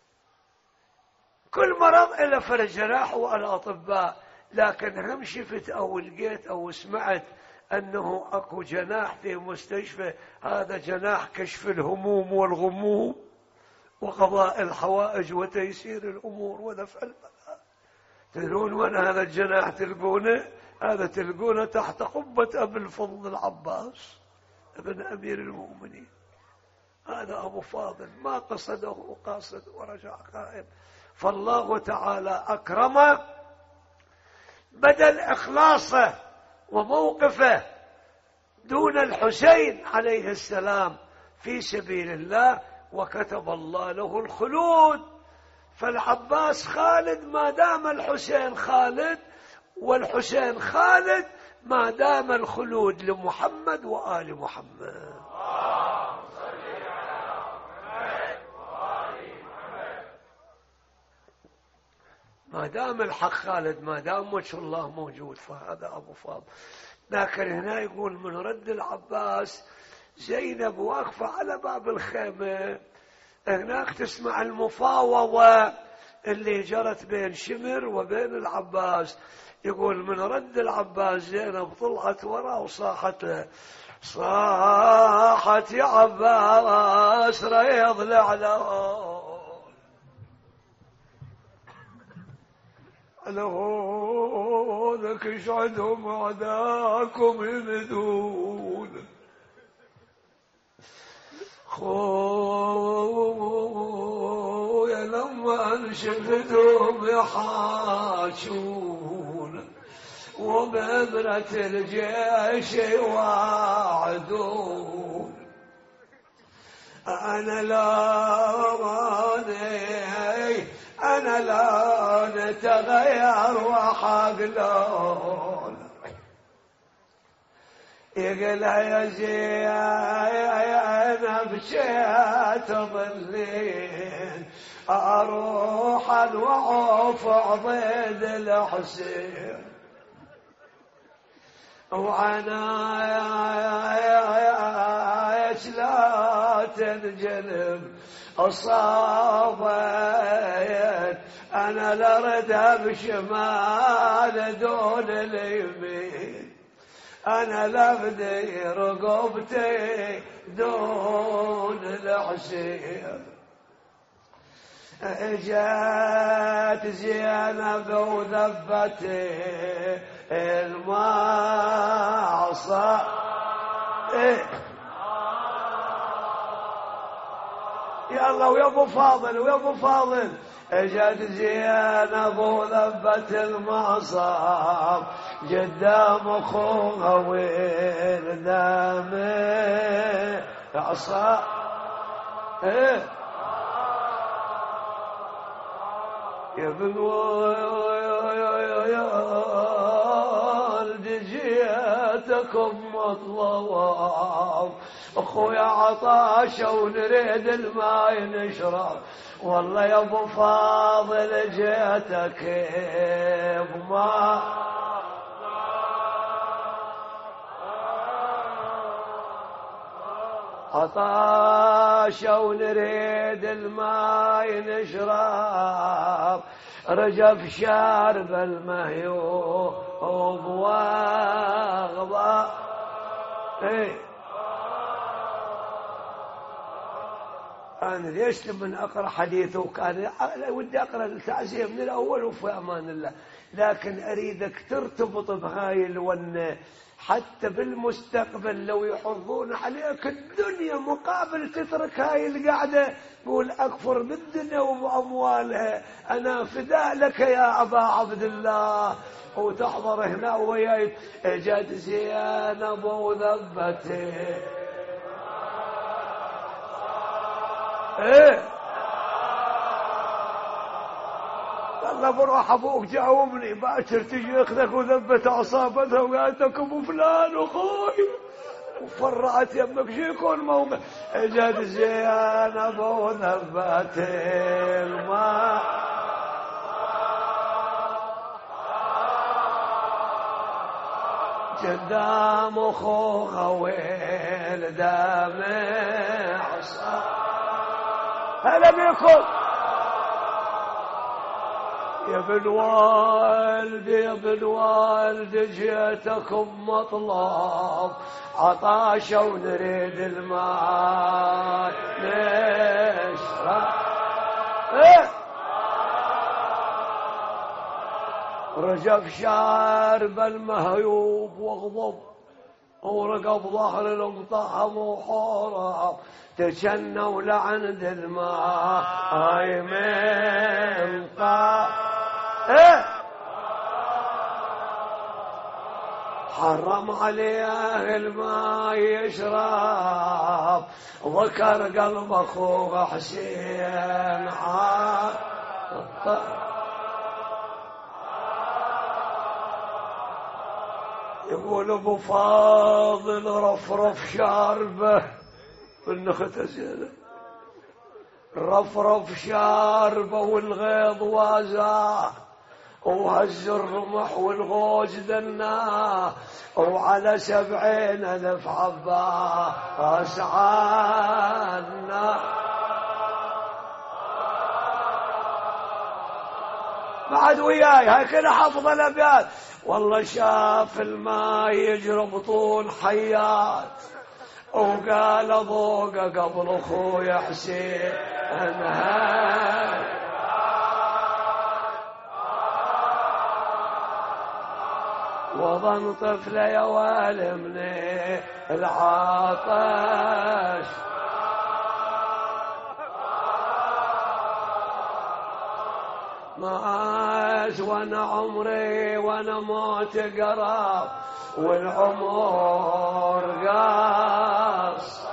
كل مرض إلا فرد جناح والأطباء. لكن هم شفت أو لقيت أو سمعت أنه أكو جناح في مستشفى، هذا جناح كشف الهموم والغموم وقضاء الحوائج وتيسير الأمور ودفع البلاء. تدرون وين هذا الجناح تلقونه؟ هذا تلقونه تحت قبة أبي الفضل العباس ابن أمير المؤمنين. هذا أبو فاضل ما قصده قاصد ورجع خائب. فالله تعالى أكرمه بدل إخلاصه وموقفه دون الحسين عليه السلام في سبيل الله، وكتب الله له الخلود. فالعباس خالد ما دام الحسين خالد، والحسين خالد ما دام الخلود لمحمد وآل محمد. ما دام الحق خالد، ما دام وجه الله موجود، فهذا أبو فاضل. لكن هنا يقول من رد العباس زينب واقفة على باب الخيمة، هناك تسمع المفاوضة اللي جرت بين شمر وبين العباس. يقول من رد العباس زينب طلعت وراه وصاحت له، صاحت يا عباس ريض الإعلام على ذاك اشعدهم أعداكم يمدون، خويا لما انشفتهم يحاشون، والله بابنة الجيش يوعدون أنا لوني أنا لا نتغير وحق لون يقول يا زينب بشيت ظلين أروح الوعوف عضيد الحسين وعنايش لا تنجلب أصابت أنا لردها بشمال دون اليمين أنا لبدي رقبتي دون الحسين جات زينب وذبتي المعصى إيه. يا الله ويا ابو فاضل ويا ابو فاضل جات زينب وذبت المعصى قدام اخوها والدم عصا ايه يا ابن والد جيتكم مطلوب اخويا عطاش ونريد الماء نشرب والله يا ابو فاضل جيتك بما عطاش ونريد الماء نشرب رجف شارب المهيوب واغضى ايه أنا ليش لما أقرأ حديثه وكان ودي أقرأ التعزية من الأول وفي أمان الله لكن أريدك ترتبط بهاي الونة حتى بالمستقبل لو يحرضون عليك الدنيا مقابل تترك هاي القعدة قول أكفر بالدنيا وأموالها أنا فداء لك يا أبا عبد الله وتحضر هنا وياي جد زينب وذبته ايه والله بروح ابوك جاوبني باكر تجي ياخذك وذبت اعصابتها وقالت لك ابو فلان اخوي وفرعت يمك شو يكون موقع اجت زينب وذبت الماء قدام اخوها ولده معصى هلا بكم يا ابن والد يا ابن والد جيتكم مطلب عطاشة ونريد الماء نشرب ايه رجف شارب المهيوب واغضب ورقب ظهر الانطحم وحورب تجنوا لعند الماء هاي من قا ايه حرم عليه الماء يشرب ذكر قلب اخوه حسين عاد يقول ابو فاضل رفرف شاربه بالنخت زينه رفرف شاربه والغيظ وازاه وهز الرمح والغوز دناه وعلى سبعين الف عباس عنا بعد وياي هاي كده حافظ الابيات والله شاف الماء يجري بطون حيات وقال ذوق قبل اخويا حسين انهار وظن طفل يا والمني العطش ما الناس وانا عمري وانا موت قراب والعمر قاص.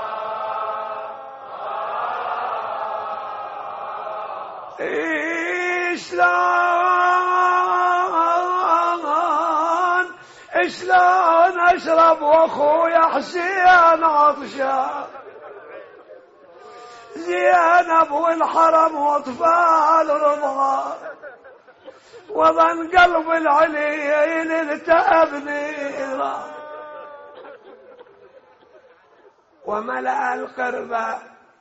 شلون شلون اشرب واخويا حسين عطشان، زينب والحرم واطفال رضعان، وظن قلب العليل التأب نيران، وملأ القربة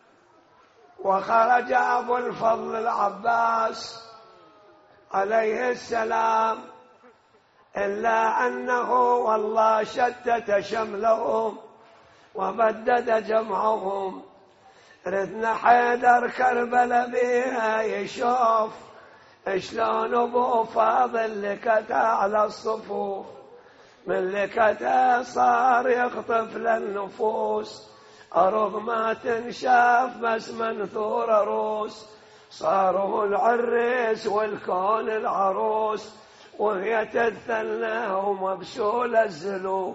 وخرج أبو الفضل العباس عليه السلام، إلا أنه والله شتت شملهم وبدد جمعهم. ردنا حيدر كربلاء بيها يشوف شلون ابو فاضل لكته على الصفوف، من لكته صار يخطف للنفوس، أرض ما تنشاف بس منثور روس، صاروا العريس والكون العروس، وهي تتثنى ومبسول الزلوف.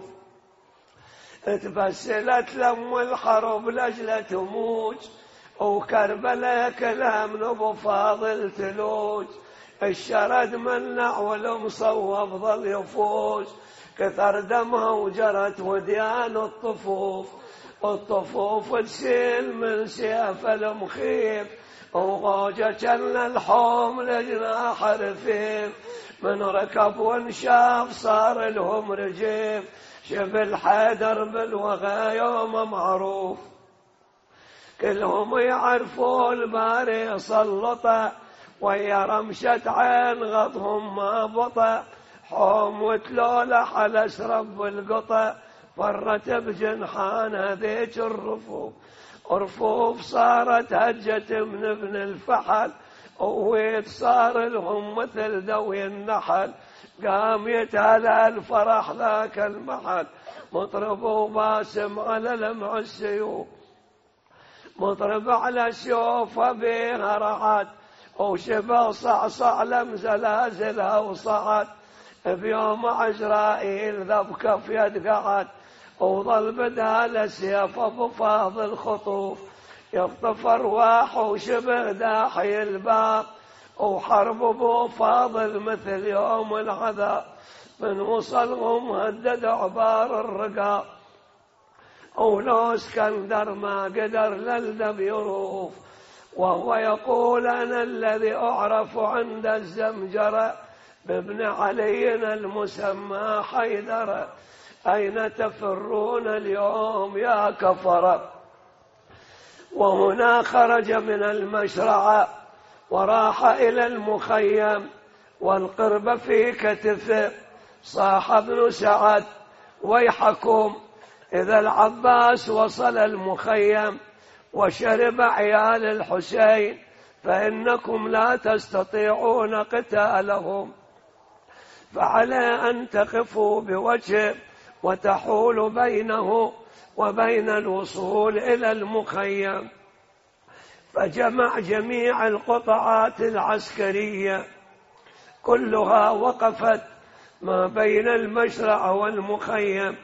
تبسلت لم الحرب لجلة تموج، وكربلاء كلام نبو فاضل تلوج، الشرد منع والمصوب ظل يفوز، كثر دمها وجرت وديان الطفوف، الطفوف تسيل من سيف المخيف، وغوجة كان الحوم لجناح رفيف، من ركب وانشاف صار لهم رجيف، شبل حيدر بالوغا يوم معروف، كلهم يعرفوا الباري سلطه، ويا رمشة عين غضهم ما بطأ، حوم وتلولح على اشرب القطا، فرت بجنحان هذيك الرفوف، رفوف صارت هجة من ابن الفحل، وويت صار لهم مثل دوي النحل، قام يتهلى الفرح ذاك المحل، مطرب وباسم على لمع السيوف، مطرب على السيوف بيها رعد، وشبه صعصع لم زلازلها وصعد، بيوم عزرائيل ذبك في يد قعد، وظل بدال سيف ابو فاضل خطوف، يخطف ارواح وشبه داحي الباب، وحرب ابو فاضل مثل يوم العذاب، من وصلهم هدد عبار الرقاب، ولو اسكندر ما قدر للدب يروف، وهو يقول أنا الذي أعرف عند الزمجرة بابن علي المسمى حيدر، أين تفرون اليوم يا كفرة؟ وهنا خرج من المشرعة وراح إلى المخيم، والقرب في كتفه، صاح ابن سعد ويحكم إذا العباس وصل المخيم وشرب عيال الحسين فإنكم لا تستطيعون قتالهم، فعلى أن تقفوا بوجه وتحول بينه وبين الوصول إلى المخيم. فجمع جميع القطاعات العسكرية كلها وقفت ما بين المشرع والمخيم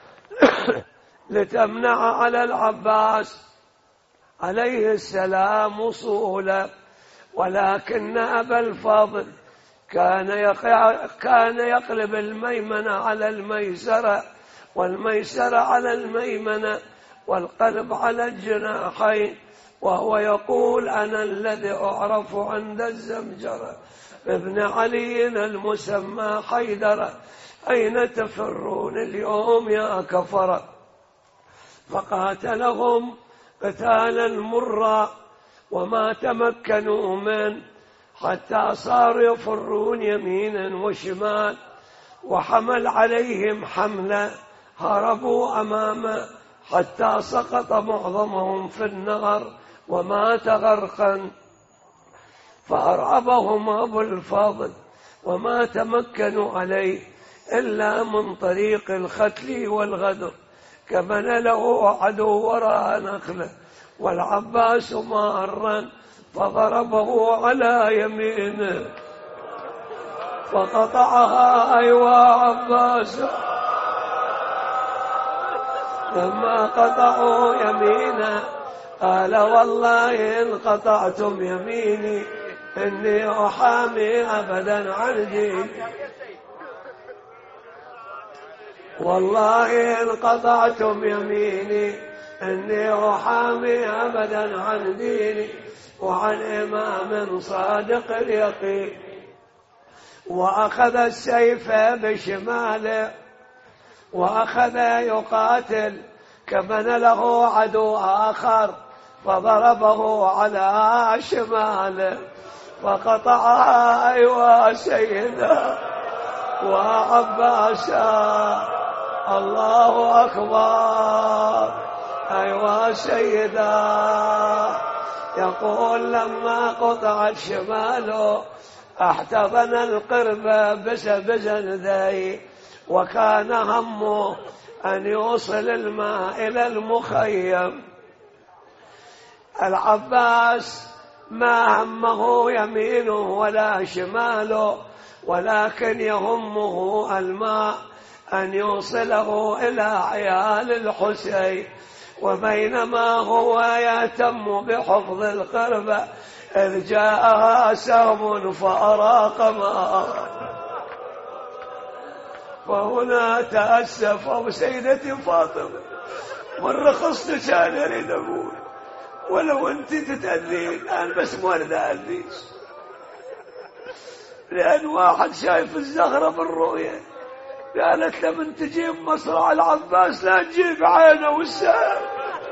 لتمنع على العباس عليه السلام وصوله، ولكن أبا الفضل كان كان يقلب الميمنة على الميسرة والميسرة على الميمنة والقلب على الجناحين، وهو يقول أنا الذي أعرف عند الزمجرة ابن علي المسمى حيدر، أين تفرون اليوم يا كفرة؟ فقاتلهم قتالا مرا وما تمكنوا منه، حتى صاروا يفرون يمينا وشمال، وحمل عليهم حملة هربوا أمامه حتى سقط معظمهم في النهر ومات غرقا، فأرعبهم أبو الفضل وما تمكنوا عليه إلا من طريق الختل والغدر، كمن له عدو وراء نخله، والعباس مارا فضربه على يمينه فقطعها أيوا عباس. لما قطعوا يمينه قال والله إن قطعتم يميني إني أحامي أبدا عن ديني، والله إن قطعتم يميني إني أحامي أبدا عن ديني وعن إمام صادق اليقين. وأخذ السيف بشماله وأخذ يقاتل، كمن له عدو آخر فضربه على شماله فقطعها أيوا سيدا وعباسا. الله أكبر. أيوا سيدا. يقول لما قطعت شماله احتضن القرب بسبزن ذي، وكان همه أن يوصل الماء إلى المخيم. العباس ما همه يمينه ولا شماله، ولكن يهمه الماء أن يوصله إلى عيال الحسين. وبينما هو يهتم بحفظ القربة إذ جاءها سهم فأراق ماء. وهنا تأسف أبو سيدتي فاطمة، مرة خصت كان أريد أقول ولو أنت تتأذين أنا بس ما أريد أأذيك، لأن واحد شايف الزهرة بالرؤية قالت له من تجيب مصرع العباس لا تجيب عينه والسهم.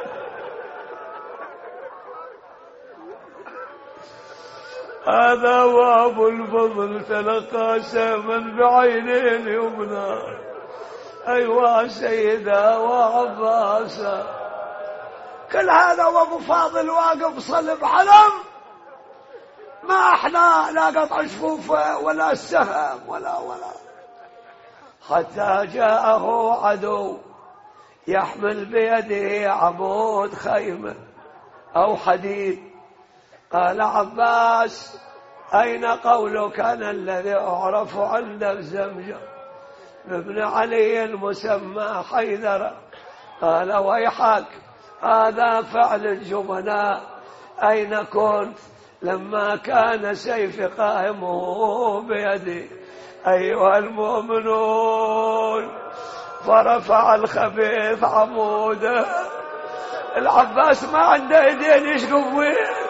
هذا وابو الفضل تلقى سهما بعينيه اليمنى. أيوا سيدة وعباسة. كل هذا وابو فاضل واقف صلب علم، ما احنا لا قطع شفوفه ولا السهم ولا ولا حتى جاءه عدو يحمل بيده عمود خيمة أو حديد. قال عباس أين قولك أنا الذي أعرف عند الزمجر ابن علي المسمى حيدر؟ قال ويحك هذا فعل الجبناء. أين كنت لما كان سيف قائمه بيدي؟ أيها المؤمنون. فرفع الخبيث عموده. العباس ما عنده يدين يشقف ويه.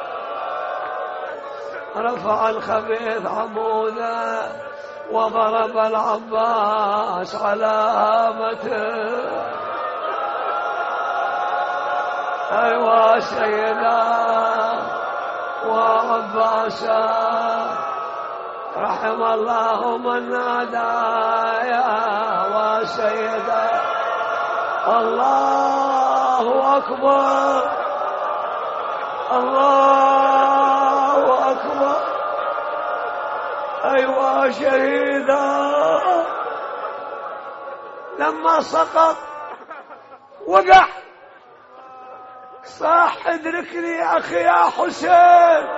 رفع الخبيث عموده وضرب العباس على هامته. أيوا سيدا وعباسا. رحم الله من نادى يا وسيدا. الله أكبر. الله أكبر. أيوا شهيدا. لما سقط وقع صاح ادركني أخي يا حسين.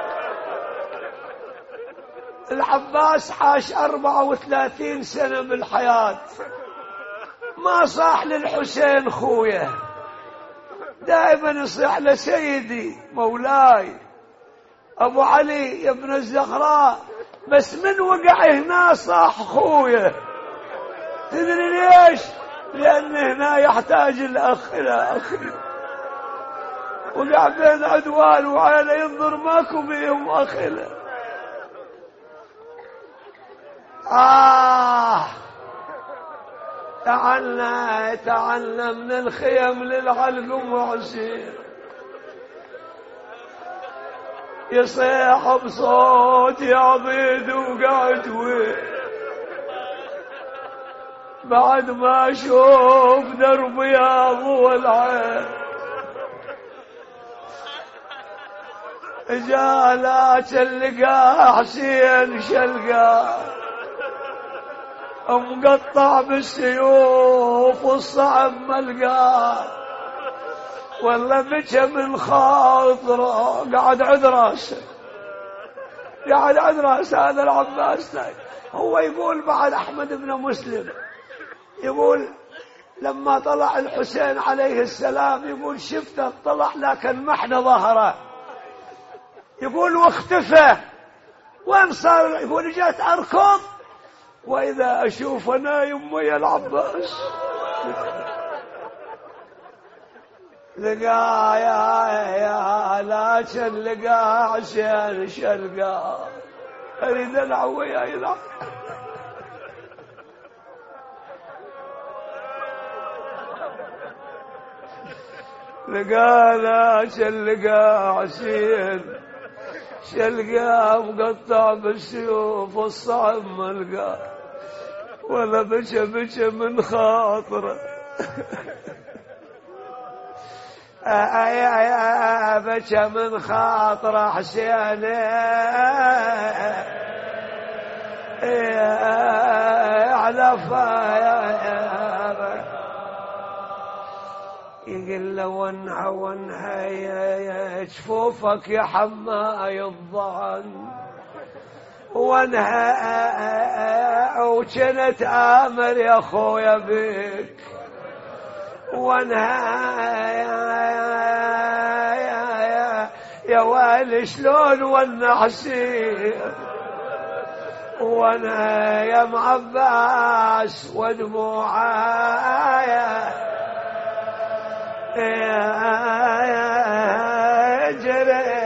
العباس حاش أربعة وثلاثين سنة بالحياة، ما صاح للحسين خويه، دائما يصيح لسيدي مولاي أبو علي يا ابن الزهراء، بس من وقع هنا صاح خويه. تدري ليش؟ لأن هنا يحتاج الأخ إلى أخي، وقع بين عدوان وعيله ينظر ماكو بيهم أخي له. آه تعالنا تعالنا من الخيم للعلقم وعسير، يصيح بصوت يا عبيد وقعد وين بعد ما اشوف درب يا ضوء العين. جالا شلقا حسين شلقا مقطع بالسيوف والصعب ملقاه، ولا بكى من خاطره قاعد عد راسه قاعد عد راسه. هذا العباس هو يقول بعد أحمد بن مسلم، يقول لما طلع الحسين عليه السلام يقول شفته طلع لكن محن ظهره، يقول واختفى. وين صار؟ يقول جات أركض وإذا أشوف نايم ويا العباس. لقى يا يا لكن لقى عشان شلقى أريد ألعب ويا يلعب. لقى لكن لقى عشان شلقى مقطع بالسيوف والصعب ملقى ولا بكى بكى من خاطره. يا بكى من خاطره حسين علفا يقول له ونها ونها يا جفوفك يا حماي الضعن ونها وكنت آمر يا أخويا بك ونها يا ويلي شلون ونها حسين وانا يا معباس ودموعاي يا جري.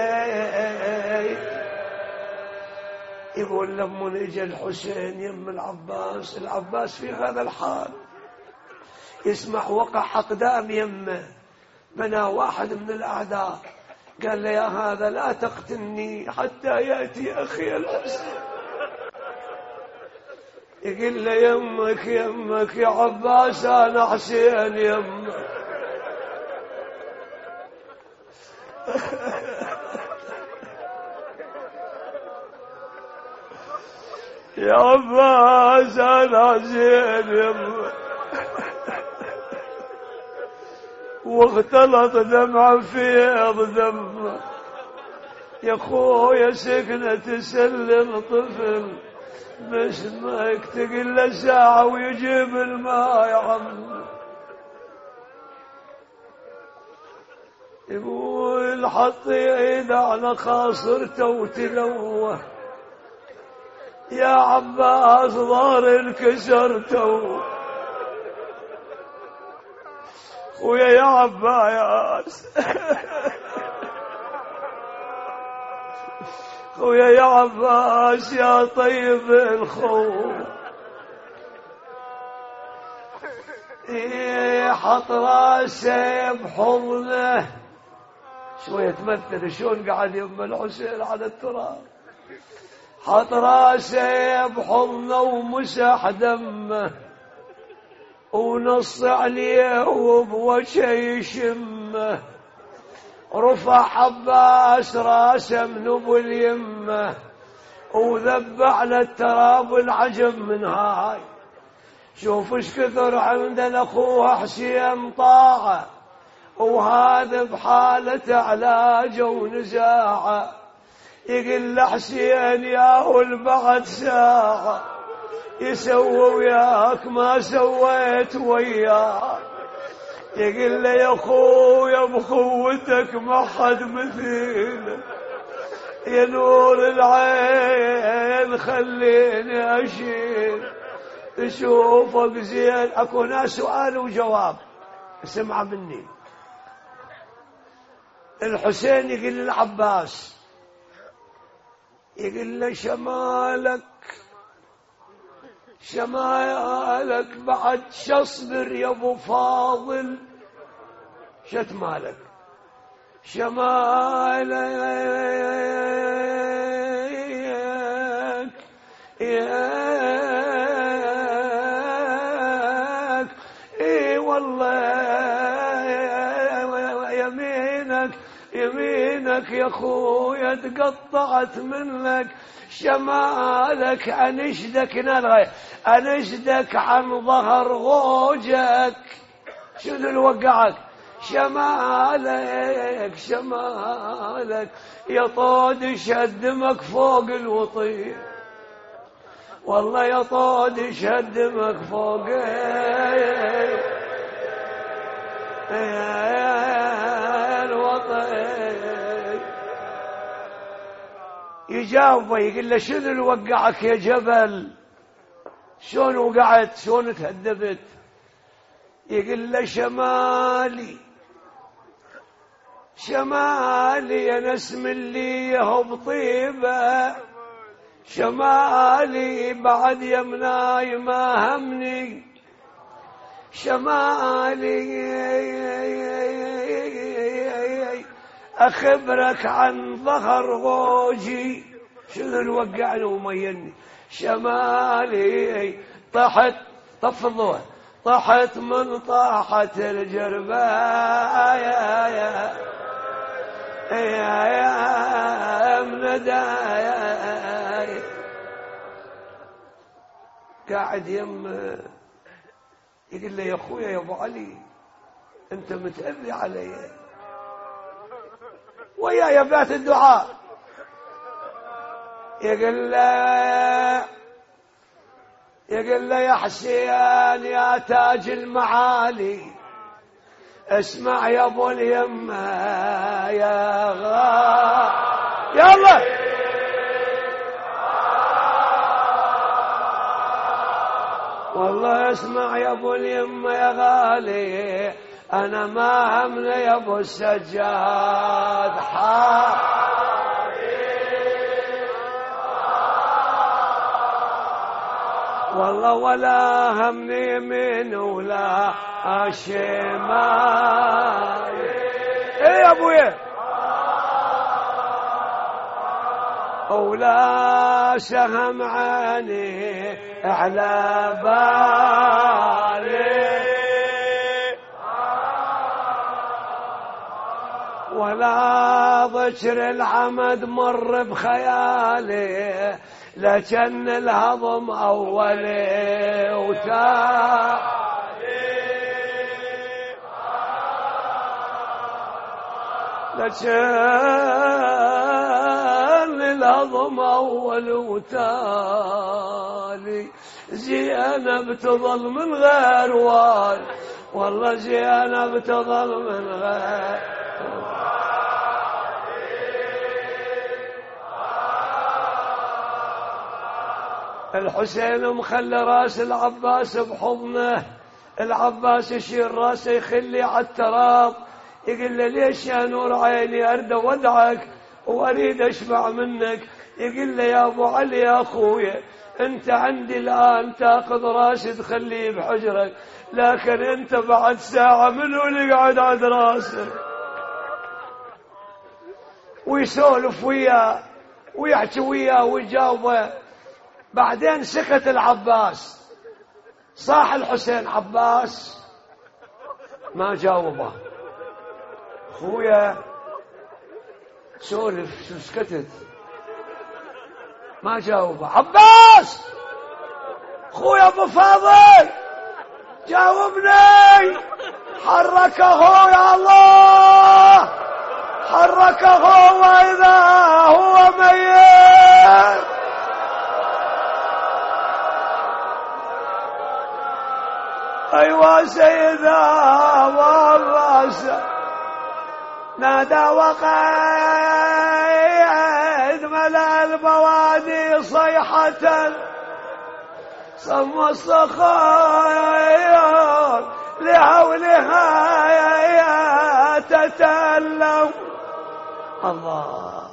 يقول لما اجى الحسين يم العباس، العباس في هذا الحال يسمع وقع أقدام يمه، بنى واحد من الأعداء قال له يا هذا لا تقتلني حتى يأتي أخي الحسين. يقول له يمك يمك يا عباس أنا حسين يمك. يا عباس أنا حسين يمك. واختلط دمع فيض دمه يا خويا سكنة تسلم طفل باسمك تقل ساعة ويجيب الماء يا عم. يقول حط ايده على خاصرته وتلوه يا عباس ظهر انكسرته ويا يا عباس ويا يا عباس يا طيب الخو إيه حط راسه بحضنه شوية تمثل شلون قاعد يم الحسين على التراب. حط راسه بحضنه ومسح دمه ونص عليه وبوجهه يشمه. رفع عباس راسه من ابو اليمه وذب على التراب العجم من هاي. شوف ايش كثر عندنا اخوه حسين طاعه وهذا بحالة علاجه ونزاعه. يقول له حسين ياهو البعد ساعه يسوي وياك ما سويت وياك. يقول له يا خويا بخوتك ما حد مثيل يا نور العين خليني اشيل تشوفك زين. اكو ناس سؤال وجواب اسمع مني. الحسين يقول للعباس يقول له شمالك شمالك بعد شصبر يا ابو فاضل شت مالك شمالك ياك اي والله يمينك يمينك يا خويا تقطعت منك. شمالك أنشدك نالغي أنشدك عن ظهر غوجك. شنو اللي وقعك؟ شمالك شمالك يا طود شدمك فوق الوطين والله يا طود يشدمك فوق الوطن. يجاوبه يقول له شنو اللي وقعك يا جبل؟ شلون وقعت؟ شلون تهدبت؟ يقول له شمالي شمالي يا نسم اللي يهب طيبه، شمالي بعد يمناي ما همني، شمالي أخبرك عن ظهر غوجي. شنو الوقعني وميني؟ شمالي طحت طفضوه طحت من طاحة الجربة يا يا يا يا منداي. قاعد يم يقول له يا اخويا يا ابو علي انت متأذي علي ويا بات الدعاء. يقول له يقول له يا حسين يا تاج المعالي اسمع يا ابو اليمه يا غا يلا والله اسمع يا ابو اليمه يا غالي انا ما همني يا ابو السجاد حالي والله ولا همني من ولا الشمال. ايه يا ابويا ولا سهم عيني على بالي ولا ضجر العمد مر بخيالي لكن الهضم أولي وتالي لكن الهضم أول وتالي. زينب تظل من غير وال والله زينب تظل من غير الحسين مخلي راس العباس بحضنه، العباس يشيل راسه يخلي على التراب يقول له ليش يا نور عيني ارد ودعك واريد اشبع منك. يقول له يا ابو علي يا اخويا انت عندي الان تاخذ راسي تخليه بحجرك لكن انت بعد ساعه منو اللي قاعد عند راسك؟ ويسولف وياه ويحكي وياه ويجاوبه. بعدين سكت العباس صاح الحسين عباس ما جاوبه. خويا سولف شو سكتت ما جاوبه. عباس خويا ابو فاضل جاوبني. حركه يا الله حركه واذا هو ميت. أيوة سيدا وعباس نادى وقيد ملأ البوادي صيحة صم الصخير لهولها تتألم. الله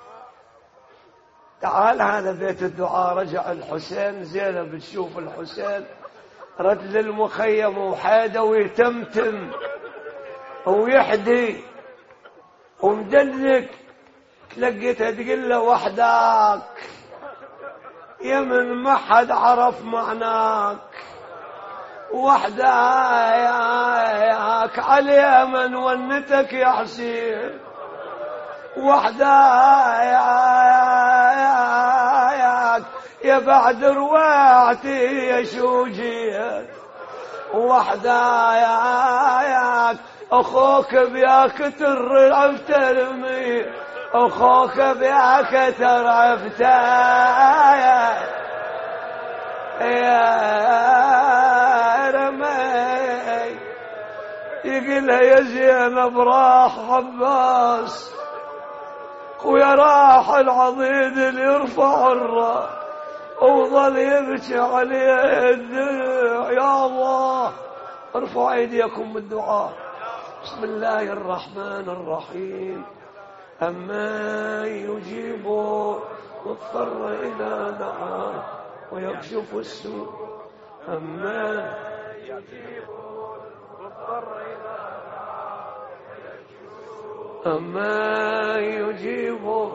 تعال هذا بيت الدعاء. رجع الحسين زينب تشوف الحسين رد للمخيم وحاده ويتمتم ويحدي ومدلك. تلقيتها تقول له وحدك يا من ما حد عرف معناك وحدك على من ونتك يا حسين وحدك يا بعد روعتي يا شوجيت وحداياك اخوك بياك ترعب ترمي اخوك بياك ترعب تايا يا رمي يقلها يا زينب راح عباس ويا راح العضيد اللي يرفع الراس وظل يبكي عليه الدموع. يا الله ارفعوا ايديكم بالدعاء. بسم الله الرحمن الرحيم. أما يجيب مضطر إذا دعاه ويكشف السوء. أما يجيب مضطر إذا دعاه ويكشف السوء. أما يجيب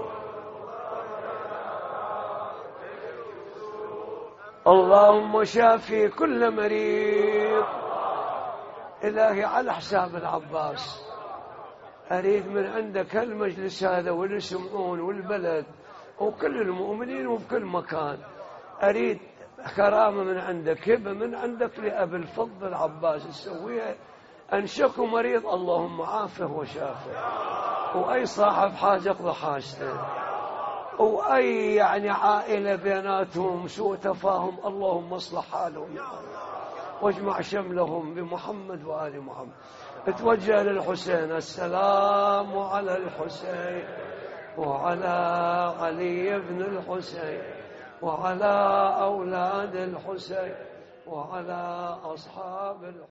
اللهم شافي كل مريض. إلهي على حساب العباس أريد من عندك هالمجلس هذا واللي يسمعون والبلد وكل المؤمنين وبكل مكان، أريد كرامة من عندك، هبة من عندك لأبي الفضل العباس تسويها. أنشكوا مريض اللهم عافه وشافه، وأي صاحب حاجة اقضى حاجته، وأي يعني عائلة بيناتهم سوء تفاهم اللهم اصلح حالهم واجمع شملهم بمحمد وآل محمد. اتوجه للحسين. السلام على الحسين وعلى علي بن الحسين وعلى أولاد الحسين وعلى أصحاب الحسين.